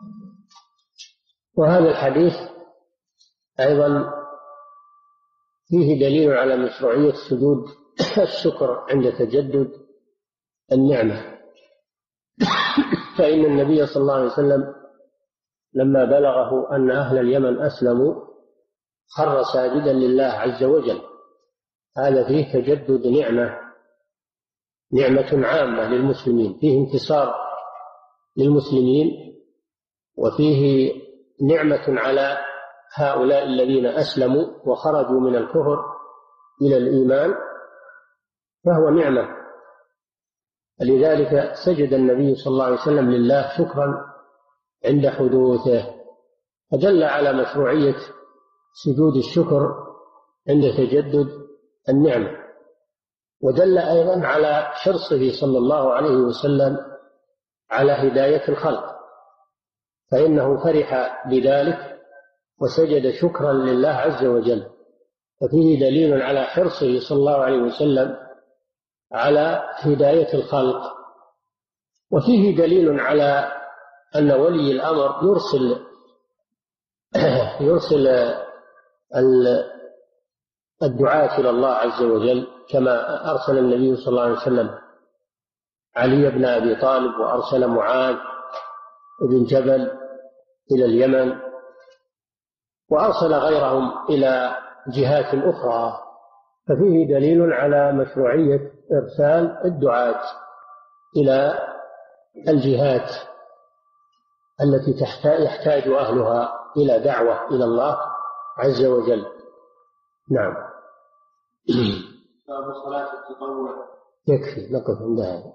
وهذا الحديث أيضا فيه دليل على مشروعية سجود الشكر عند تجدد النعمة، فإن النبي صلى الله عليه وسلم لما بلغه أن أهل اليمن أسلموا خر ساجدا لله عز وجل. هذا فيه تجدد نعمة، نعمة عامة للمسلمين، فيه انتصار للمسلمين، وفيه نعمة على هؤلاء الذين أسلموا وخرجوا من الكفر إلى الإيمان، فهو نعمة. لذلك سجد النبي صلى الله عليه وسلم لله شكرا عند حدوثه، فدل على مشروعية سجود الشكر عند تجدد النعمة، ودل أيضا على حرصه صلى الله عليه وسلم على هداية الخلق، فإنه فرح بذلك وسجد شكرا لله عز وجل، ففيه دليل على حرصه صلى الله عليه وسلم على هداية الخلق. وفيه دليل على أن ولي الأمر يرسل يرسل الدعاة إلى الله عز وجل، كما أرسل النبي صلى الله عليه وسلم علي بن أبي طالب، وأرسل معاذ بن جبل إلى اليمن، وأرسل غيرهم إلى جهات أخرى، ففيه دليل على مشروعية إرسال الدعاة إلى الجهات التي يحتاج أهلها إلى دعوة إلى الله عز وجل. نعم. باب صلاة التطوع. يكفي نقف عند هذا،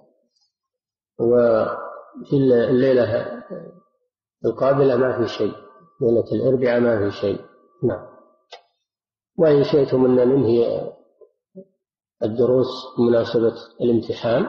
وفي الليلة القابلة ما في شيء، ليلة الأربعاء ما في شيء. نعم. وإن شئتم أن ننهي الدروس بمناسبة الامتحان.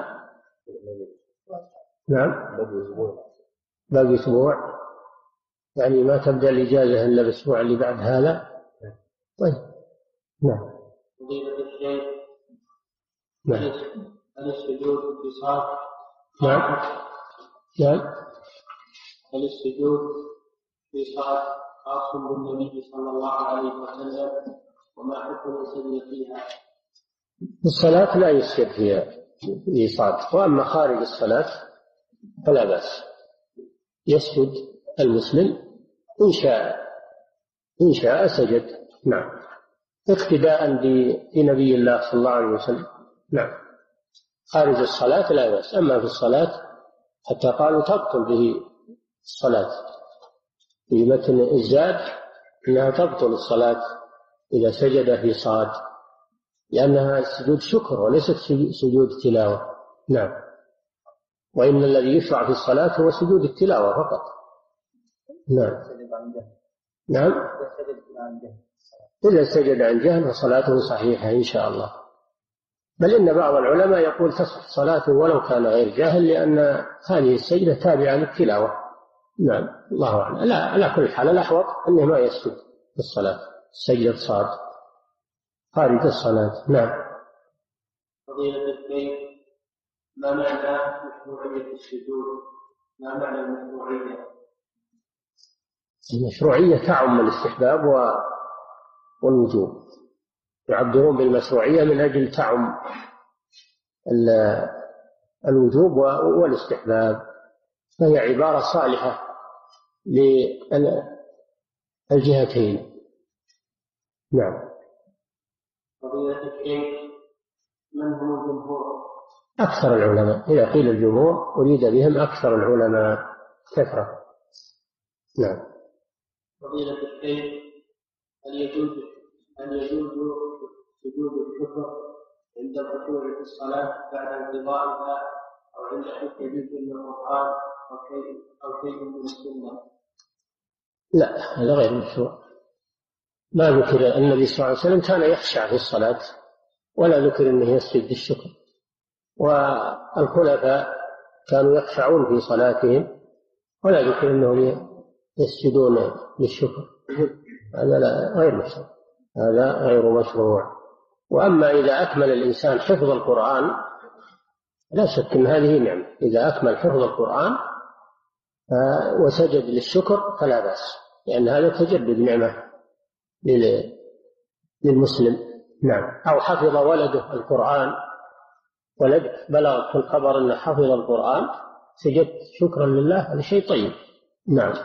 نعم. باقي أسبوع، يعني ما تبدأ الإجازة إلا الأسبوع اللي بعد هذا. طيب. نعم. فضيلة الشيخ، نعم. هل السجود في صلاة؟ نعم. نعم. هل السجود في صلاة خاص بالنبي صلى الله عليه وسلم، وما حكم السجود فيها؟ في الصلاة لا يسجد فيها إيصاد، وأما خارج الصلاة فلا بأس، يسجد المسلم إن شاء إن شاء سجد. نعم. اقتداء بنبي الله صلى الله عليه وسلم. نعم. خارج الصلاة لا بأس، أما في الصلاة حتى قالوا تبطل به الصلاة، في متن الزاد إنها تبطل الصلاة إذا سجد في صاد، لأنها سجود شكر وليست سجود تلاوة. نعم. وإن الذي يشرع في الصلاة هو سجود التلاوة فقط. نعم. نعم. إذا سجد عن جهل فصلاته صحيحة إن شاء الله، بل إن بعض العلماء يقول تصح صلاته ولو كان غير جاهل، لأن هذه السجدة تابعة للتلاوة. نعم. الله أعلم. لا، على كل حال الأحوط أنه ما يسجد في الصلاة سجدة صاد خارج الصلاة. نعم. فضيلة الشيخ، ما معنى مشروعية السجود؟ ما معنى المشروعية؟ المشروعية تعم الاستحباب والوجوب، يعبرون بالمشروعية من أجل تعم الوجوب والاستحباب، فهي عبارة صالحة للجهتين. نعم. فضيلة الشيخ، من هم الجمهور؟ أكثر العلماء. إذا قيل الجمهور أريد بهم أكثر العلماء كثرة. نعم. فضيلة الشيخ، هل يجوز هل يجوز سجود الشكر عند الركوع في الصلاة بعد انقضائها، أو عند حفظ جزء من القرآن أو شيء أو شيء من السنة؟ لا، هذا غير مشروع. ما ذكر النبي صلى الله عليه وسلم كان يخشع في الصلاة، ولا ذكر أنه يسجد الشكر. والخلفاء كانوا يخشعون في صلاتهم، ولا ذكر أنهم يسجدون للشكر. هذا لا غير مشروع، هذا غير مشروع. وأما إذا أكمل الإنسان حفظ القرآن لا شك أن هذه نعمة. إذا أكمل حفظ القرآن وسجد للشكر فلا بأس، لأن هذا تجدد نعمة للمسلم. نعم. أو حفظ ولده القرآن، ولد بلغ في الخبر أنه حفظ القرآن، سجدت شكرا لله، هذا شيء طيب. نعم.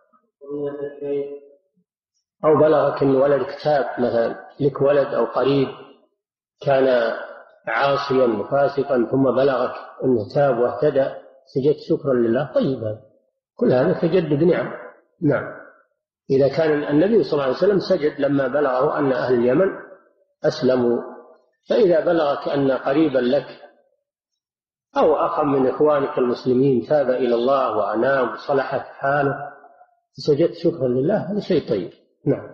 أو بلغك أن ولد كتاب، مثلا لك ولد أو قريب كان عاصيا وفاسقا ثم بلغك أنه تاب واهتدى، سجدت شكرا لله، طيب. هذا كل هذا تجدد نعم. نعم. إذا كان النبي صلى الله عليه وسلم سجد لما بلغه أن أهل اليمن أسلموا، فإذا بلغك أن قريبا لك أو أخا من إخوانك المسلمين تاب إلى الله وأناب وصلحت حاله، سجدت شكرا لله، هذا شيء طيب. نعم.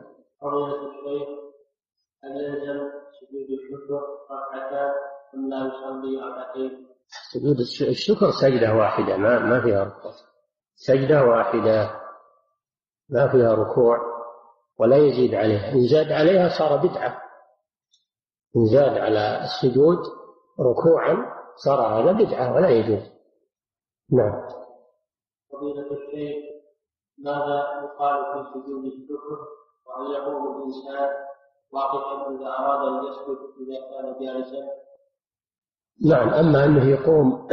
هل يلزم سجود الشكر ركعتان أم لا يصلي ركعتين؟ سجود الشكر سجدة واحدة، ما ما فيها ركوع، سجدة واحدة ما فيها ركوع ولا يزيد عليها. إن زاد عليها صار بدعة، إن زاد على السجود ركوعا صار هذا بدعة ولا يجوز. نعم. فضيلة الشيخ، ماذا يقال في سجود الشكر؟ وهل يقوم الإنسان واقفا إذا أراد أن يسجد إذا كان جالسا؟ نعم. أما أنه يقوم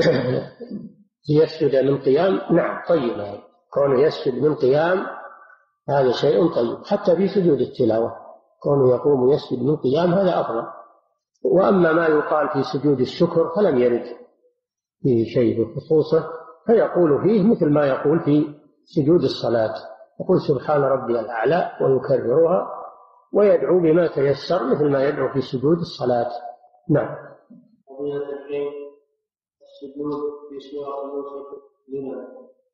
ليسجد من قيام، نعم طيب، كونه يسجد من قيام هذا شيء طيب. حتى في سجود التلاوة كونه يقوم يسجد من قيام هذا أفضل. وأما ما يقال في سجود الشكر فلم يرد فيه شيء بخصوصه، فيقول فيه مثل ما يقول في سجود الصلاة، يقول سبحان ربي الأعلى ويكررها، ويدعو بما تيسر مثل ما يدعو في سجود الصلاة. نعم. فضيلة الشيخ، السجود في سورة يوسف لمن؟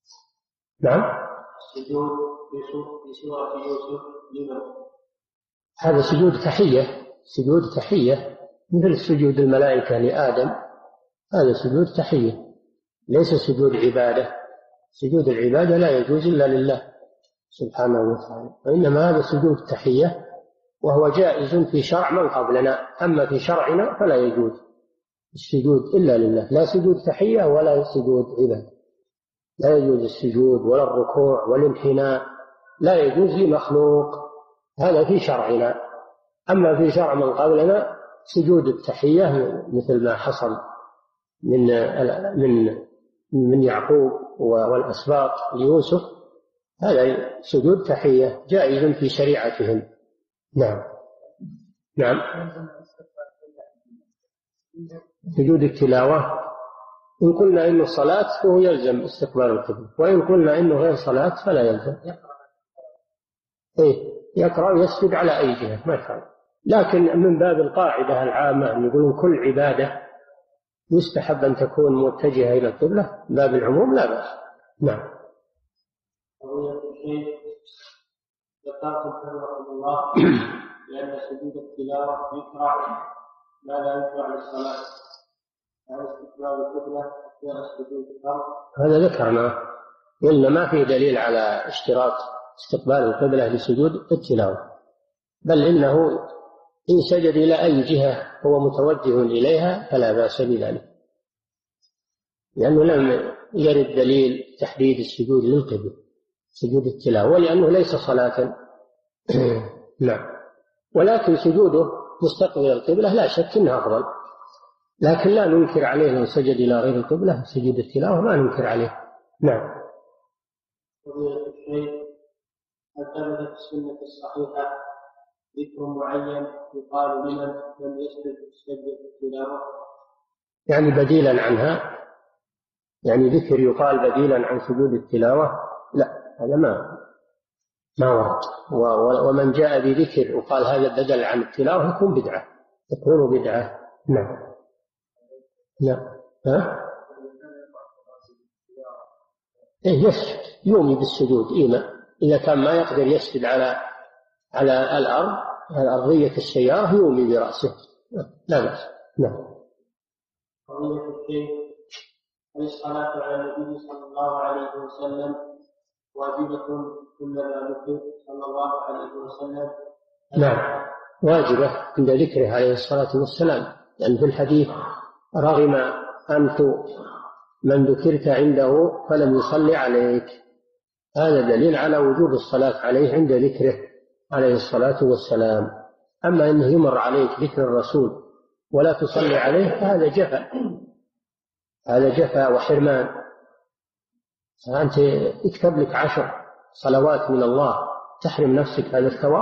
نعم. السجود في سورة يوسف لمن؟ هذا سجود تحية، سجود تحية مثل سجود الملائكة لآدم، هذا سجود تحية ليس سجود عبادة. سجود العبادة لا يجوز إلا لله سبحانه وتعالى، وإنما هذا سجود تحية، وهو جائز في شرع من قبلنا، أما في شرعنا فلا يجوز السجود إلا لله، لا سجود تحية ولا سجود عبادة، لا يجوز السجود ولا الركوع والانحناء، لا يجوز لمخلوق، هذا في شرعنا. أما في شرع من قبلنا سجود التحية مثل ما حصل من من من يعقوب والأسباط ليوسف، هذا سجود تحية جائز في شريعتهم. نعم. نعم. سجود التلاوة إن قلنا إنه صلاة فهو يلزم استقبال القبلة، وإن قلنا إنه غير صلاة فلا يلزم. إيه يقرأ ويسجد على أي جهة ما يفعل، لكن من باب القاعدة العامة أن يقولون كل عبادة يستحب أن تكون متجهة إلى القبلة، باب العموم لا بأس. نعم. ذكرتم رحمه الله لأن سجود التلاوة يكره ما لا يشرع للصلاة، هل استقبال القبلة أثناء السجود فرض؟ هذا ذكرنا، قلنا ما في دليل على اشتراط استقبال القبلة لسجود التلاوة، بل إنه إن سجد إلى أي جهة هو متوجه إليها فلا بأس بذلك، لأنه لم يرد دليل تحديد السجود للقبلة سجود التلاوة، ولأنه ليس صلاة. نعم. ولكن سجوده مستقبل القبلة لا شك أنه أفضل، لكن لا ننكر عليه لو سجد إلى غير القبلة سجود التلاوة ما ننكر عليه. نعم. فضيلة الشيخ، هل ثبت في السنة الصحيحة ذكر معين يقال لمن لم يسجد سجدة التلاوة؟ يعني بديلا عنها، يعني ذكر يقال بديلا عن سجود التلاوة؟ لا، هذا ما ما ورد. ومن جاء بذكر وقال هذا بدل عن التلاوة يكون بدعة، يكون بدعة. نعم. نعم. ها؟ إيه يسجد، يومي بالسجود. إيما إذا كان ما يقدر يسجد على على الأرض، على أرضية السيارة، يومي برأسه، لا بأس. نعم. فضيلة الشيخ، هل الصلاة على النبي صلى الله عليه وسلم واجبة كلما ذكر صلى الله عليه وسلم؟ نعم، واجبة عند ذكره عليه الصلاة والسلام، لأن في الحديث رغم أنف من ذكرت عنده فلم يصلي عليك. هذا دليل على وجوب الصلاة عليه عند ذكره عليه الصلاة والسلام. أما أنه يمر عليك ذكر الرسول ولا تصلي عليه فهذا جفا، هذا جفا وحرمان. أنت اكتب لك عشر صلوات من الله تحرم نفسك هذا الثواب.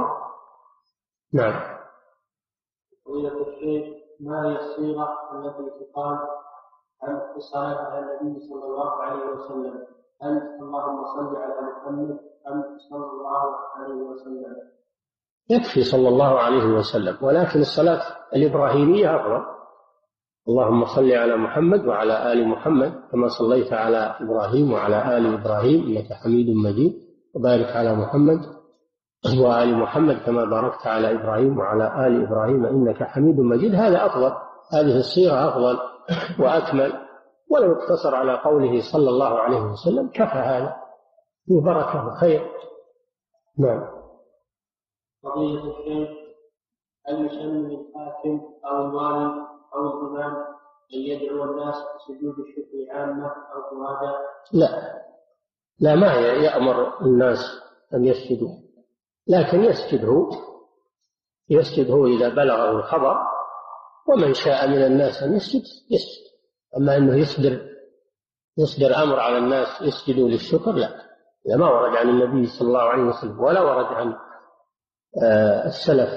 نعم. فضيلة الشيخ، ما هي الصيغة التي تقال عن الصلاة على النبي صلى الله عليه وسلم؟ هل اللهم صل على محمد أم صلى الله عليه وسلم؟ يكفي صلى الله عليه وسلم، ولكن الصلاة الإبراهيمية أفضل. اللهم صل على محمد وعلى آل محمد كما صليت على إبراهيم وعلى آل إبراهيم إنك حميد مجيد، وبارك على محمد وآل محمد كما باركت على إبراهيم وعلى آل إبراهيم إنك حميد مجيد. هذا أفضل، هذه الصيغة أفضل وأكمل. ولو اقتصر على قوله صلى الله عليه وسلم كفى، هذا فيه بركة وخير. نعم. قضية الشيخ، هل يسن للحاكم أو الوالي أو الإمام أن يدعو الناس بسجود الشكر عامة أو فرادى؟ لا، لا، ما يأمر الناس أن يسجدوا، لكن يسجده يسجده إذا بلغه الخبر، ومن شاء من الناس أن يسجد يسجد. أما أنه يصدر يصدر أمر على الناس يسجدوا للشكر، لا، لا، ما ورد عن النبي صلى الله عليه وسلم ولا ورد عن السلف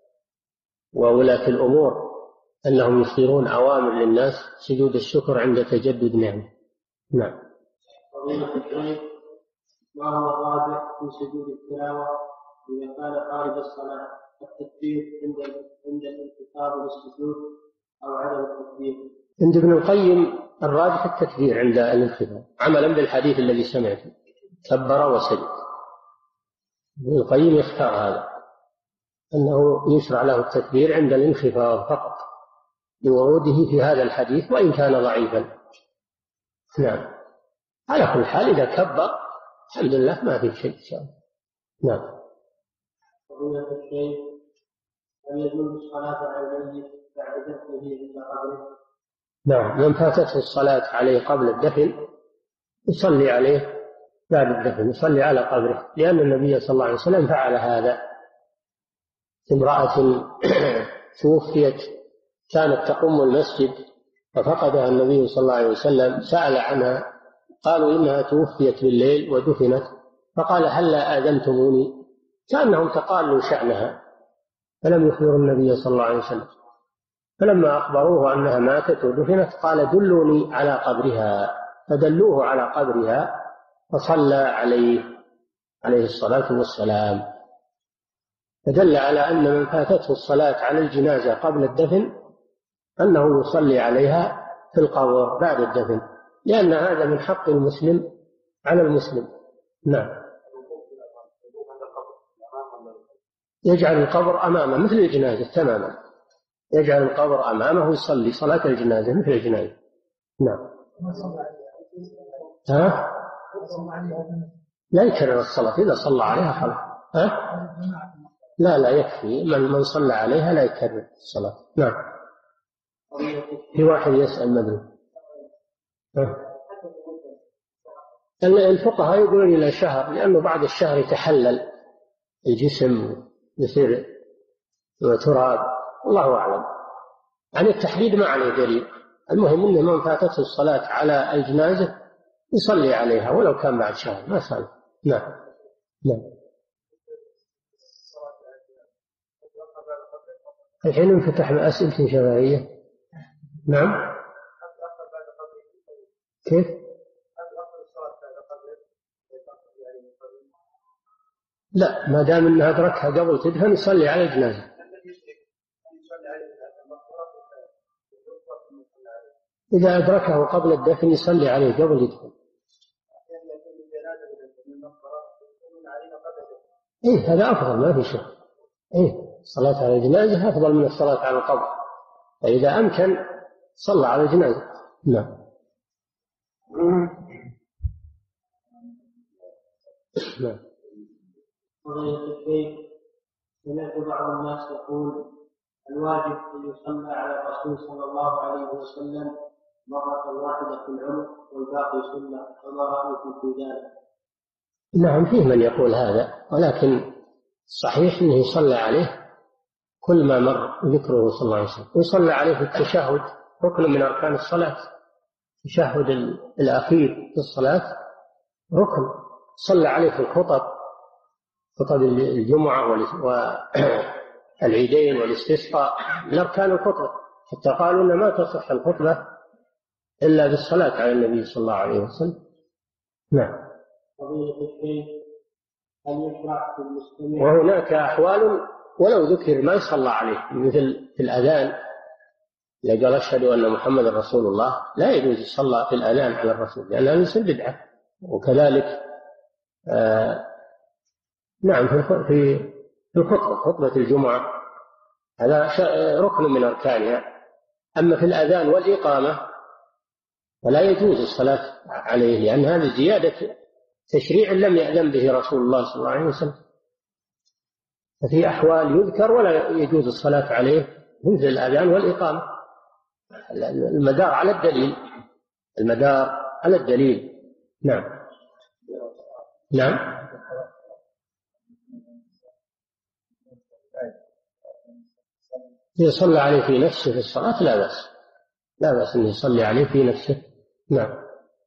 وولاة الأمور أنهم يصدرون أوامر للناس سجود الشكر عند تجدد نعمة. نعم. فضيلة الشيخ، ما هو الراجح في سجود التلاوة إذا كان خارج الصلاة؟ التكبير عند عند الانتقال للسجود أو عدم التكبير؟ عند ابن القيم الراجح التكبير عند الانخفاض، عملا بالحديث الذي سمعته كبر وسجد. ابن القيم يختار هذا، أنه يشرع له التكبير عند الانخفاض فقط لوروده في هذا الحديث وإن كان ضعيفا. نعم. على كل حال إذا كبر الحمد لله ما في شيء إن شاء الله. نعم. فضيلة الشيخ، هل يجوز الصلاة على الميت بعد دفنه عند قبره؟ نعم، من فاتته الصلاة عليه قبل الدفن يصلي عليه بعد الدفن، يصلي على قبره، لأن النبي صلى الله عليه وسلم فعل هذا. امرأة توفيت كانت تقوم المسجد ففقدها النبي صلى الله عليه وسلم، سأل عنها، قالوا إنها توفيت بالليل ودفنت، فقال هلا آذنتموني، كأنهم تقالوا شأنها فلم يخبروا النبي صلى الله عليه وسلم. فلما أخبروه أنها ماتت ودفنت قال دلوني على قبرها، فدلوه على قبرها فصلى عليه عليه الصلاة والسلام. فدل على أن من فاتته الصلاة على الجنازة قبل الدفن أنه يصلي عليها في القبر بعد الدفن، لأن هذا من حق المسلم على المسلم. نعم. يجعل القبر أمامه مثل الجنازة تماما، يجعل القبر أمامه يصلي صلاة الجنازة مثل الجنازة. نعم. ها؟ لا يكرر الصلاة، إذا صلى عليها خلاص. ها؟ لا لا يكفي، من من صلى عليها لا يكرر الصلاة. نعم. في واحد يسأل مدري. الفقهاء يقولون إلى شهر، لأنه بعد الشهر يتحلل الجسم يصير تراب، الله أعلم. عن التحديد ما عليه دليل. المهم أنه من فاتته الصلاة على الجنازة يصلي عليها ولو كان بعد شهر ما صلى. نعم نعم. الحين انفتح أسئلة شفهية. نعم كيف؟ لا، ما دام انها ادركها قبل تدفن يصلي على الجنازه. اذا ادركه قبل الدفن يصلي عليه قبل يدفن. ايه هذا افضل ما في شك. ايه الصلاه على الجنازه افضل من الصلاه على القبر، فاذا امكن صلى على الجنازه. نعم نعم. وغير الشيخ سمعت بعض الناس يقول الواجب أن يصلى على الرسول صلى الله عليه وسلم مرة واحدة في العمر والباقي سنة، فما رأيكم في ذلك؟ نعم فيه من يقول هذا، ولكن صحيح أنه يصلى عليه كل ما مر ذكره صلى الله عليه وسلم، ويصلى عليه في التشهد، ركن من أركان الصلاة. التشهد الأخير في الصلاة ركن، صلى عليه في الخطب، خطب الجمعة والعيدين والاستسقاء من أركان الخطبة، حتى قالوا إن ما تصح الخطبة إلا بالصلاة على النبي صلى الله عليه وسلم. نعم. وهناك أحوال ولو ذكر ما يصلى عليه، مثل في الأذان إذا قال أشهد أن محمد رسول الله لا يجوز يصلى في الأذان على الرسول لأن هذا يصير بدعة. وكذلك آه نعم في في الخطبة، خطبة الجمعة هذا ركن من أركانها. أما في الأذان والإقامة ولا يجوز الصلاة عليه، لأن هذه زيادة تشريع لم يأذن به رسول الله صلى الله عليه وسلم. ففي أحوال يذكر ولا يجوز الصلاة عليه مثل الأذان والإقامة. المدار على الدليل، المدار على الدليل. نعم نعم. إذا صلى عليه في نفسه في الصلاة لا بأس، لا بأس أن يصلي عليه في نفسه. نعم.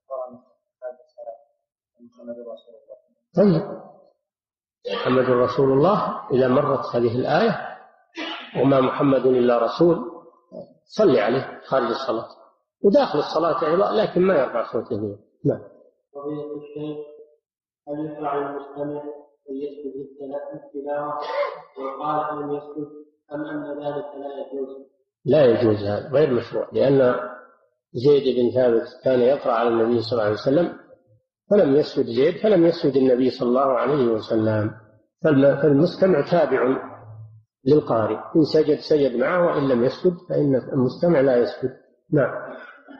طيب محمد رسول الله إذا مرت هذه الآية وما محمد إلا رسول صلي عليه خارج الصلاة وداخل الصلاة أيضا، لكن ما يرفع صوته به. نعم. قضية الشيخ هل يشرع للمستمع أن يسجد للتلاوة وقال أن يسجد أم أن ذلك لا يجوز؟ لا يجوز، هذا غير مشروع، لأن زيد بن ثابت كان يقرأ على النبي صلى الله عليه وسلم فلم يسجد زيد فلم يسجد النبي صلى الله عليه وسلم، فالمستمع تابع للقارئ، إن سجد سجد معه وإن لم يسجد فإن المستمع لا يسجد. نعم.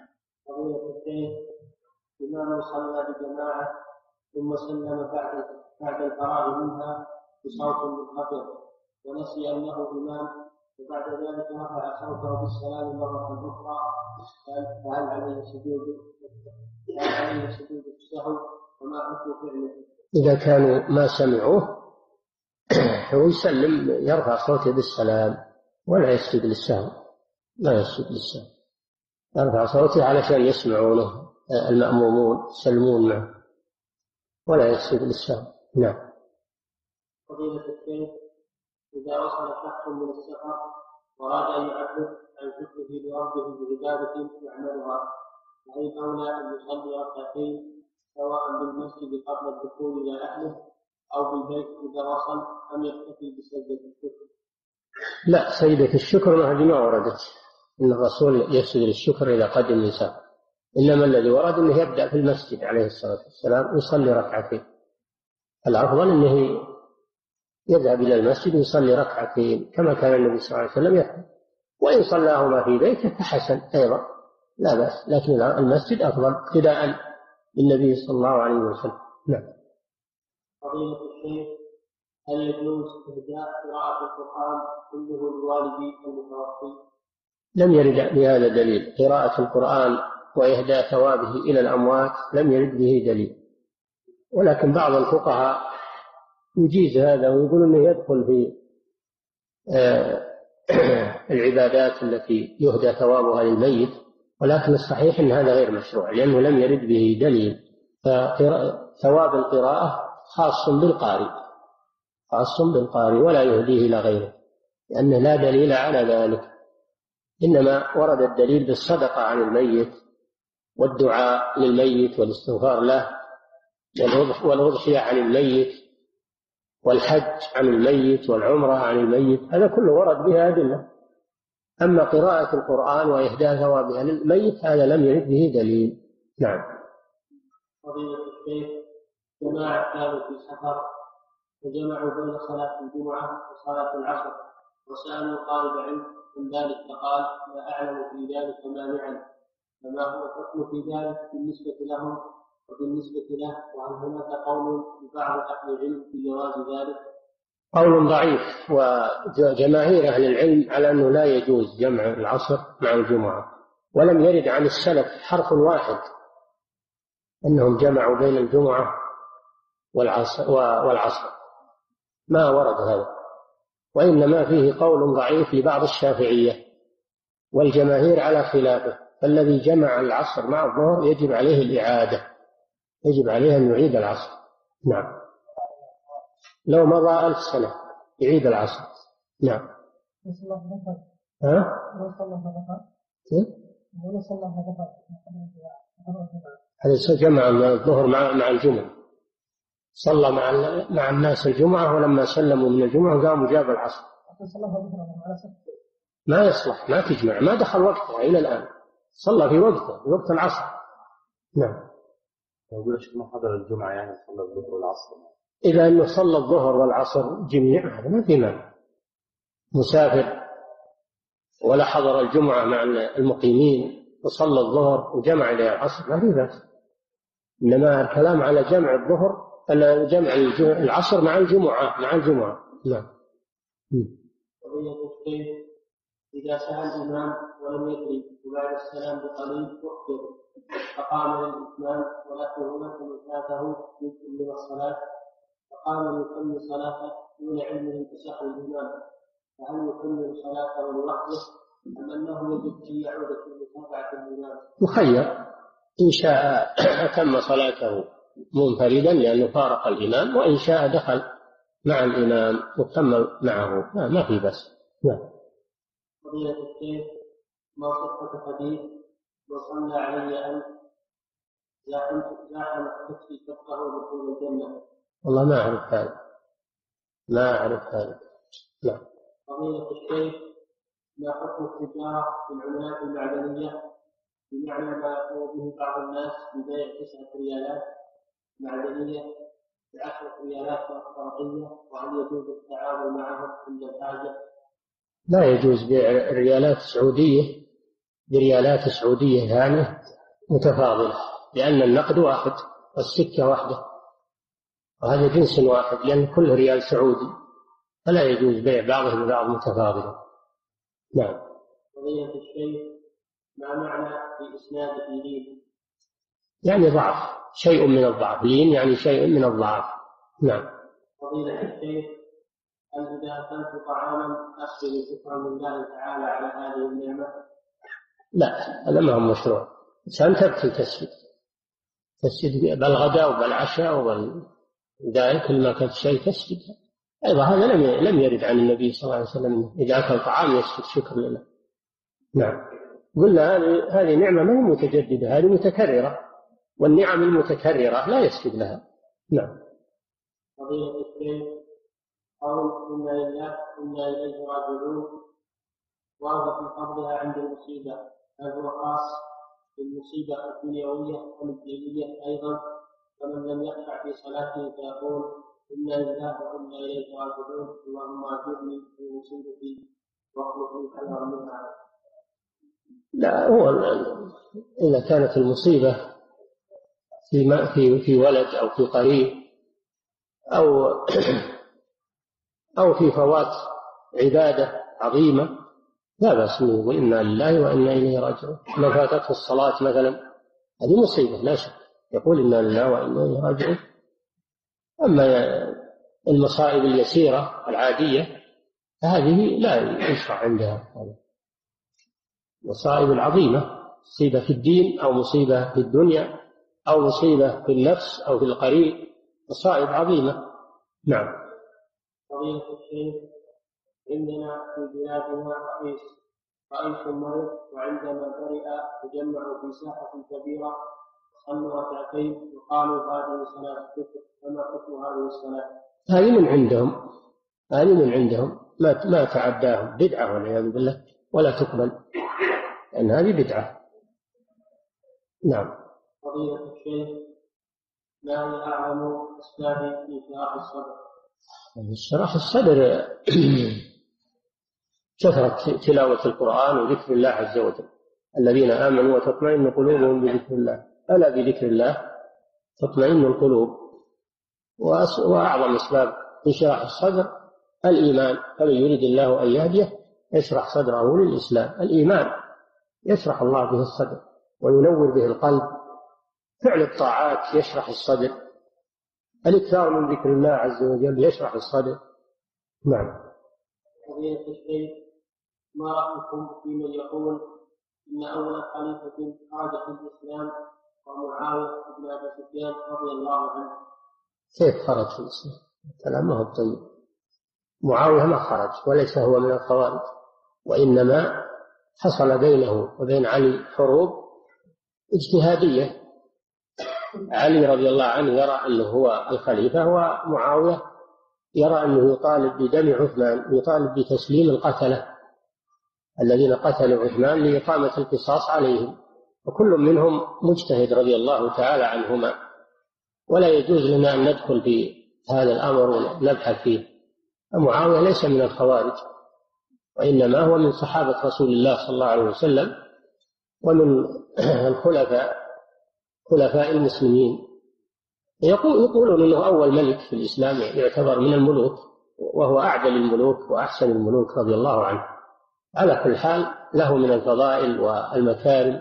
إمام صلى بجماعة ثم سلم بعد بعد الفراغ منها بصوت منخفض ونسي أنه إمام، وبعد ذلك رفع صوته بالسلام مرة أخرى، فهل عليه سجود هل عليه سجود السهو وما حكم فعله؟ إذا كانوا ما سمعوه هو يسلم، يرفع صوته بالسلام ولا يسجد للسهو، لا يسجد للسهو، يرفع صوته علشان يسمعونه المأمومون يسلمون معه ولا يسجد للسهو. نعم. فضيلة الشيخ إذا وصل شخص من السفر وأراد أن يعبد عن شكره لربه بعبادة يعملها، فهل أولى أن يصلي ركعتين سواء بالمسجد قبل الدخول إلى أهله أو بالبيت إذا وصل، أم يكتفي بسجدة الشكر؟ لا، سجدة الشكر ما هذه ما وردت إن الرسول يسجد للشكر إذا قدم من سفر، إنما الذي ورد أنه يبدأ في المسجد عليه الصلاة والسلام ويصلي ركعتين. الأفضل أنه يذهب إلى المسجد ويصلي ركعتين كما كان النبي صلى الله عليه وسلم يفعل، وإن صلاهما في بيته فحسن أيضا لا بأس، لكن المسجد أفضل ابتداء للنبي صلى الله عليه وسلم. نعم. فضيلة الشيخ هل يجوز إهداء قراءة القرآن كله لوالدي المتوفي؟ لم يرد بهذا دليل، قراءة القرآن وإهداء ثوابه إلى الأموات لم يرد به دليل، ولكن بعض الفقهاء يجيز هذا ويقول أنه يدخل في العبادات التي يهدى ثوابها للميت، ولكن الصحيح أن هذا غير مشروع لأنه لم يرد به دليل. فثواب القراءة خاص بالقارئ خاص بالقارئ ولا يهديه إلى غيره، لأنه لا دليل على ذلك. إنما ورد الدليل بالصدقة عن الميت والدعاء للميت والاستغفار له والأضحية عن الميت والحج عن الميت والعمرة عن الميت، هذا كله ورد بها أدلة. أما قراءة القرآن وإهداء ثوابها للميت هذا لم يرد به دليل. نعم. فضيلة الشيخ، جماعة كانوا في سفر فجمعوا بين صلاة الجمعة وصلاة العصر وسألوا طالب علم من ذلك فقال لا أعلم في ذلك مانعا، فما هو الحكم في ذلك بالنسبة لهم وبالنسبة له؟ وهل هناك قول لبعض أهل العلم في جواز ذلك؟ قول ضعيف، وجماهير أهل العلم على أنه لا يجوز جمع العصر مع الجمعة، ولم يرد عن السلف حرف واحد أنهم جمعوا بين الجمعة والعصر, والعصر ما ورد هذا، وإنما فيه قول ضعيف لبعض الشافعية والجماهير على خلافه. فالذي جمع العصر مع الظهر يجب عليه الإعادة، يجب عليه أن يعيد العصر. نعم، لو مضى ألف سنة يعيد العصر. نعم. ها؟ هذا جمع الظهر مع مع الجمعة، صلى مع مع الناس الجمعة، ولما سلموا من الجمعة قاموا جاب العصر. ما يصلح، ما تجمع، ما دخل وقتها إلى الآن، صلى في وقته في وقت العصر. نعم. يقول الشيخ ما حضر الجمعة يعني صلى الظهر والعصر. إذا أنه صلى الظهر والعصر جميع هذا ما في مانع. مسافر ولا حضر الجمعة مع المقيمين وصلى الظهر وجمع إلى العصر ما في بأس. إنما الكلام على جمع الظهر جمع العصر مع الجمعة مع الجمعة. نعم. إذا سأل الإمام ولم يدري وبعد السلام بقليل أخبر فقام للإتمام ولكن هناك من فاته جزء من الصلاة فقام يكمل صلاته دون علمه بسهو الإمام، فهل يكمل صلاته لوحده أم أنه يجب أن يعود في متابعة الإمام؟ مخير، إن شاء أتم صلاته منفردا لأنه فارق الإمام، وإن شاء دخل مع الإمام وكمل معه ما في بس. نعم. فضيلة الشيخ، ما صحة حديث وصلى علي أن زاحم تكفي كفه دخول الجنة؟ والله ما أعرف هذا، ما أعرف هذا. نعم. فضيلة الشيخ، ما حكم التجارة في العملات المعدنية بمعنى ما يقوم به بعض الناس ببيع تسعة ريالات معدنية بعشرة ريالات ورقية، وهل يجوز التعامل معهم عند الحاجة؟ لا يجوز بيع الريالات السعودية بريالات سعودية ثانية متفاضلة، لأن النقد واحد والسكة واحدة وهذا جنس واحد، لأن كل ريال سعودي، فلا يجوز بيع بعضه ببعض متفاضلا. نعم. فضيلة الشيخ، ما معنى في إسناد لين؟ يعني ضعف، شيء من الضعف، لين يعني شيء من الضعف. نعم. فضيلة الشيخ، هل إذا أكلت طعاما أخبر شكرا لله تعالى على هذه النعمة؟ لا، هذا ما هو مشروع، إنسان تبكي تسجد تسجد بالغداء وبالعشاء وبالدائم كل ما كانت شيء تسجد. أيضا هذا لم لم يرد عن النبي صلى الله عليه وسلم إذا أكل طعام يسجد شكر لله. نعم. قلنا هذه هذه نعمة ما هي متجددة، هذه متكررة، والنعم المتكررة لا يسجد لها. نعم. فضيلة الشيخ، قول إنا لله إنا إليه راجعون وهو في قبلها عند المصيبة، هل هو خاص بالمصيبة الدنيوية والدينية أيضا؟ فمن لم يخشع في صلاته فيقول إنا لله وإنا إليه راجعون اللهم أجرني في مصيبتي واخلفني خيرا منها. لا، هو إذا كانت المصيبة في في في ولد أو في قريب أو أو في فوات عبادة عظيمة لا بأس منه، وإنا لله وإنا إليه راجعون. لو فاتته الصلاة مثلا هذه مصيبة لا شك، يقول إنا لله وإنا إليه راجعون. أما المصائب اليسيرة العادية هذه لا يشرع عندها المصائب العظيمة، مصيبة في الدين أو مصيبة في الدنيا أو مصيبة في النفس أو في القريب، مصائب عظيمة. نعم. فضيلة الشيخ، عندنا في بلادنا رئيس رئيس مريض، وعندما برئ تجمع في ساحة كبيرة صلوا ركعتين وقالوا هذه صلاة الكفر، فما حكم هذه الصلاة؟ هذه من عندهم، هذه من عندهم ما ما تعداهم، بدعة والعياذ بالله، ولا تقبل لأن هذه بدعة. نعم. فضيلة الشيخ، ما هي أعظم أسباب انشراح الصدر؟ انشراح الصدر كثرة تلاوة القرآن وذكر الله عز وجل، الذين آمنوا وتطمئن قلوبهم بذكر الله، ألا بذكر الله تطمئن القلوب. وأعظم أسباب انشراح الصدر الإيمان، فمن يريد الله أن يهديه يشرح صدره للإسلام. الإيمان يشرح الله به الصدر وينور به القلب، فعل الطاعات يشرح الصدر، الإكثار من ذكر الله عز وجل يشرح الصدر. نعم. فضيلة الشيخ، ما رأيكم في من يقول إن أول خليفة خرج في الإسلام ومعاوية بن أبي سفيان رضي الله عنه؟ كيف خرج في الإسلام؟ كلام ما هو طيب. معاوية ما خرج وليس هو من الخوارج، وإنما حصل بينه وبين علي حروب اجتهادية. علي رضي الله عنه يرى أنه هو الخليفة، ومعاوية يرى أنه يطالب بدم عثمان، يطالب بتسليم القتلة الذين قتلوا عثمان لإقامة القصاص عليهم، وكل منهم مجتهد رضي الله تعالى عنهما، ولا يجوز لنا أن ندخل في هذا الأمر ونبحث فيه. معاوية ليس من الخوارج، وإنما هو من صحابة رسول الله صلى الله عليه وسلم ومن الخلفاء خلفاء المسلمين. يقول يقولون أنه أول ملك في الإسلام، يعتبر من الملوك، وهو أعدل الملوك وأحسن الملوك رضي الله عنه. على كل حال له من الفضائل والمكارم،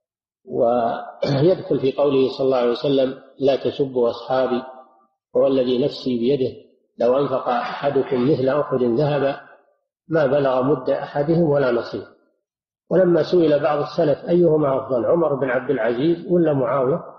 ويدخل في قوله صلى الله عليه وسلم لا تسبوا أصحابي والذي نفسي بيده لو أنفق أحدكم مثل أحد ذهبا ما بلغ مد أحدهم ولا نصيف. ولما سئل بعض السلف أيهما أفضل، عمر بن عبد العزيز ولا معاوية،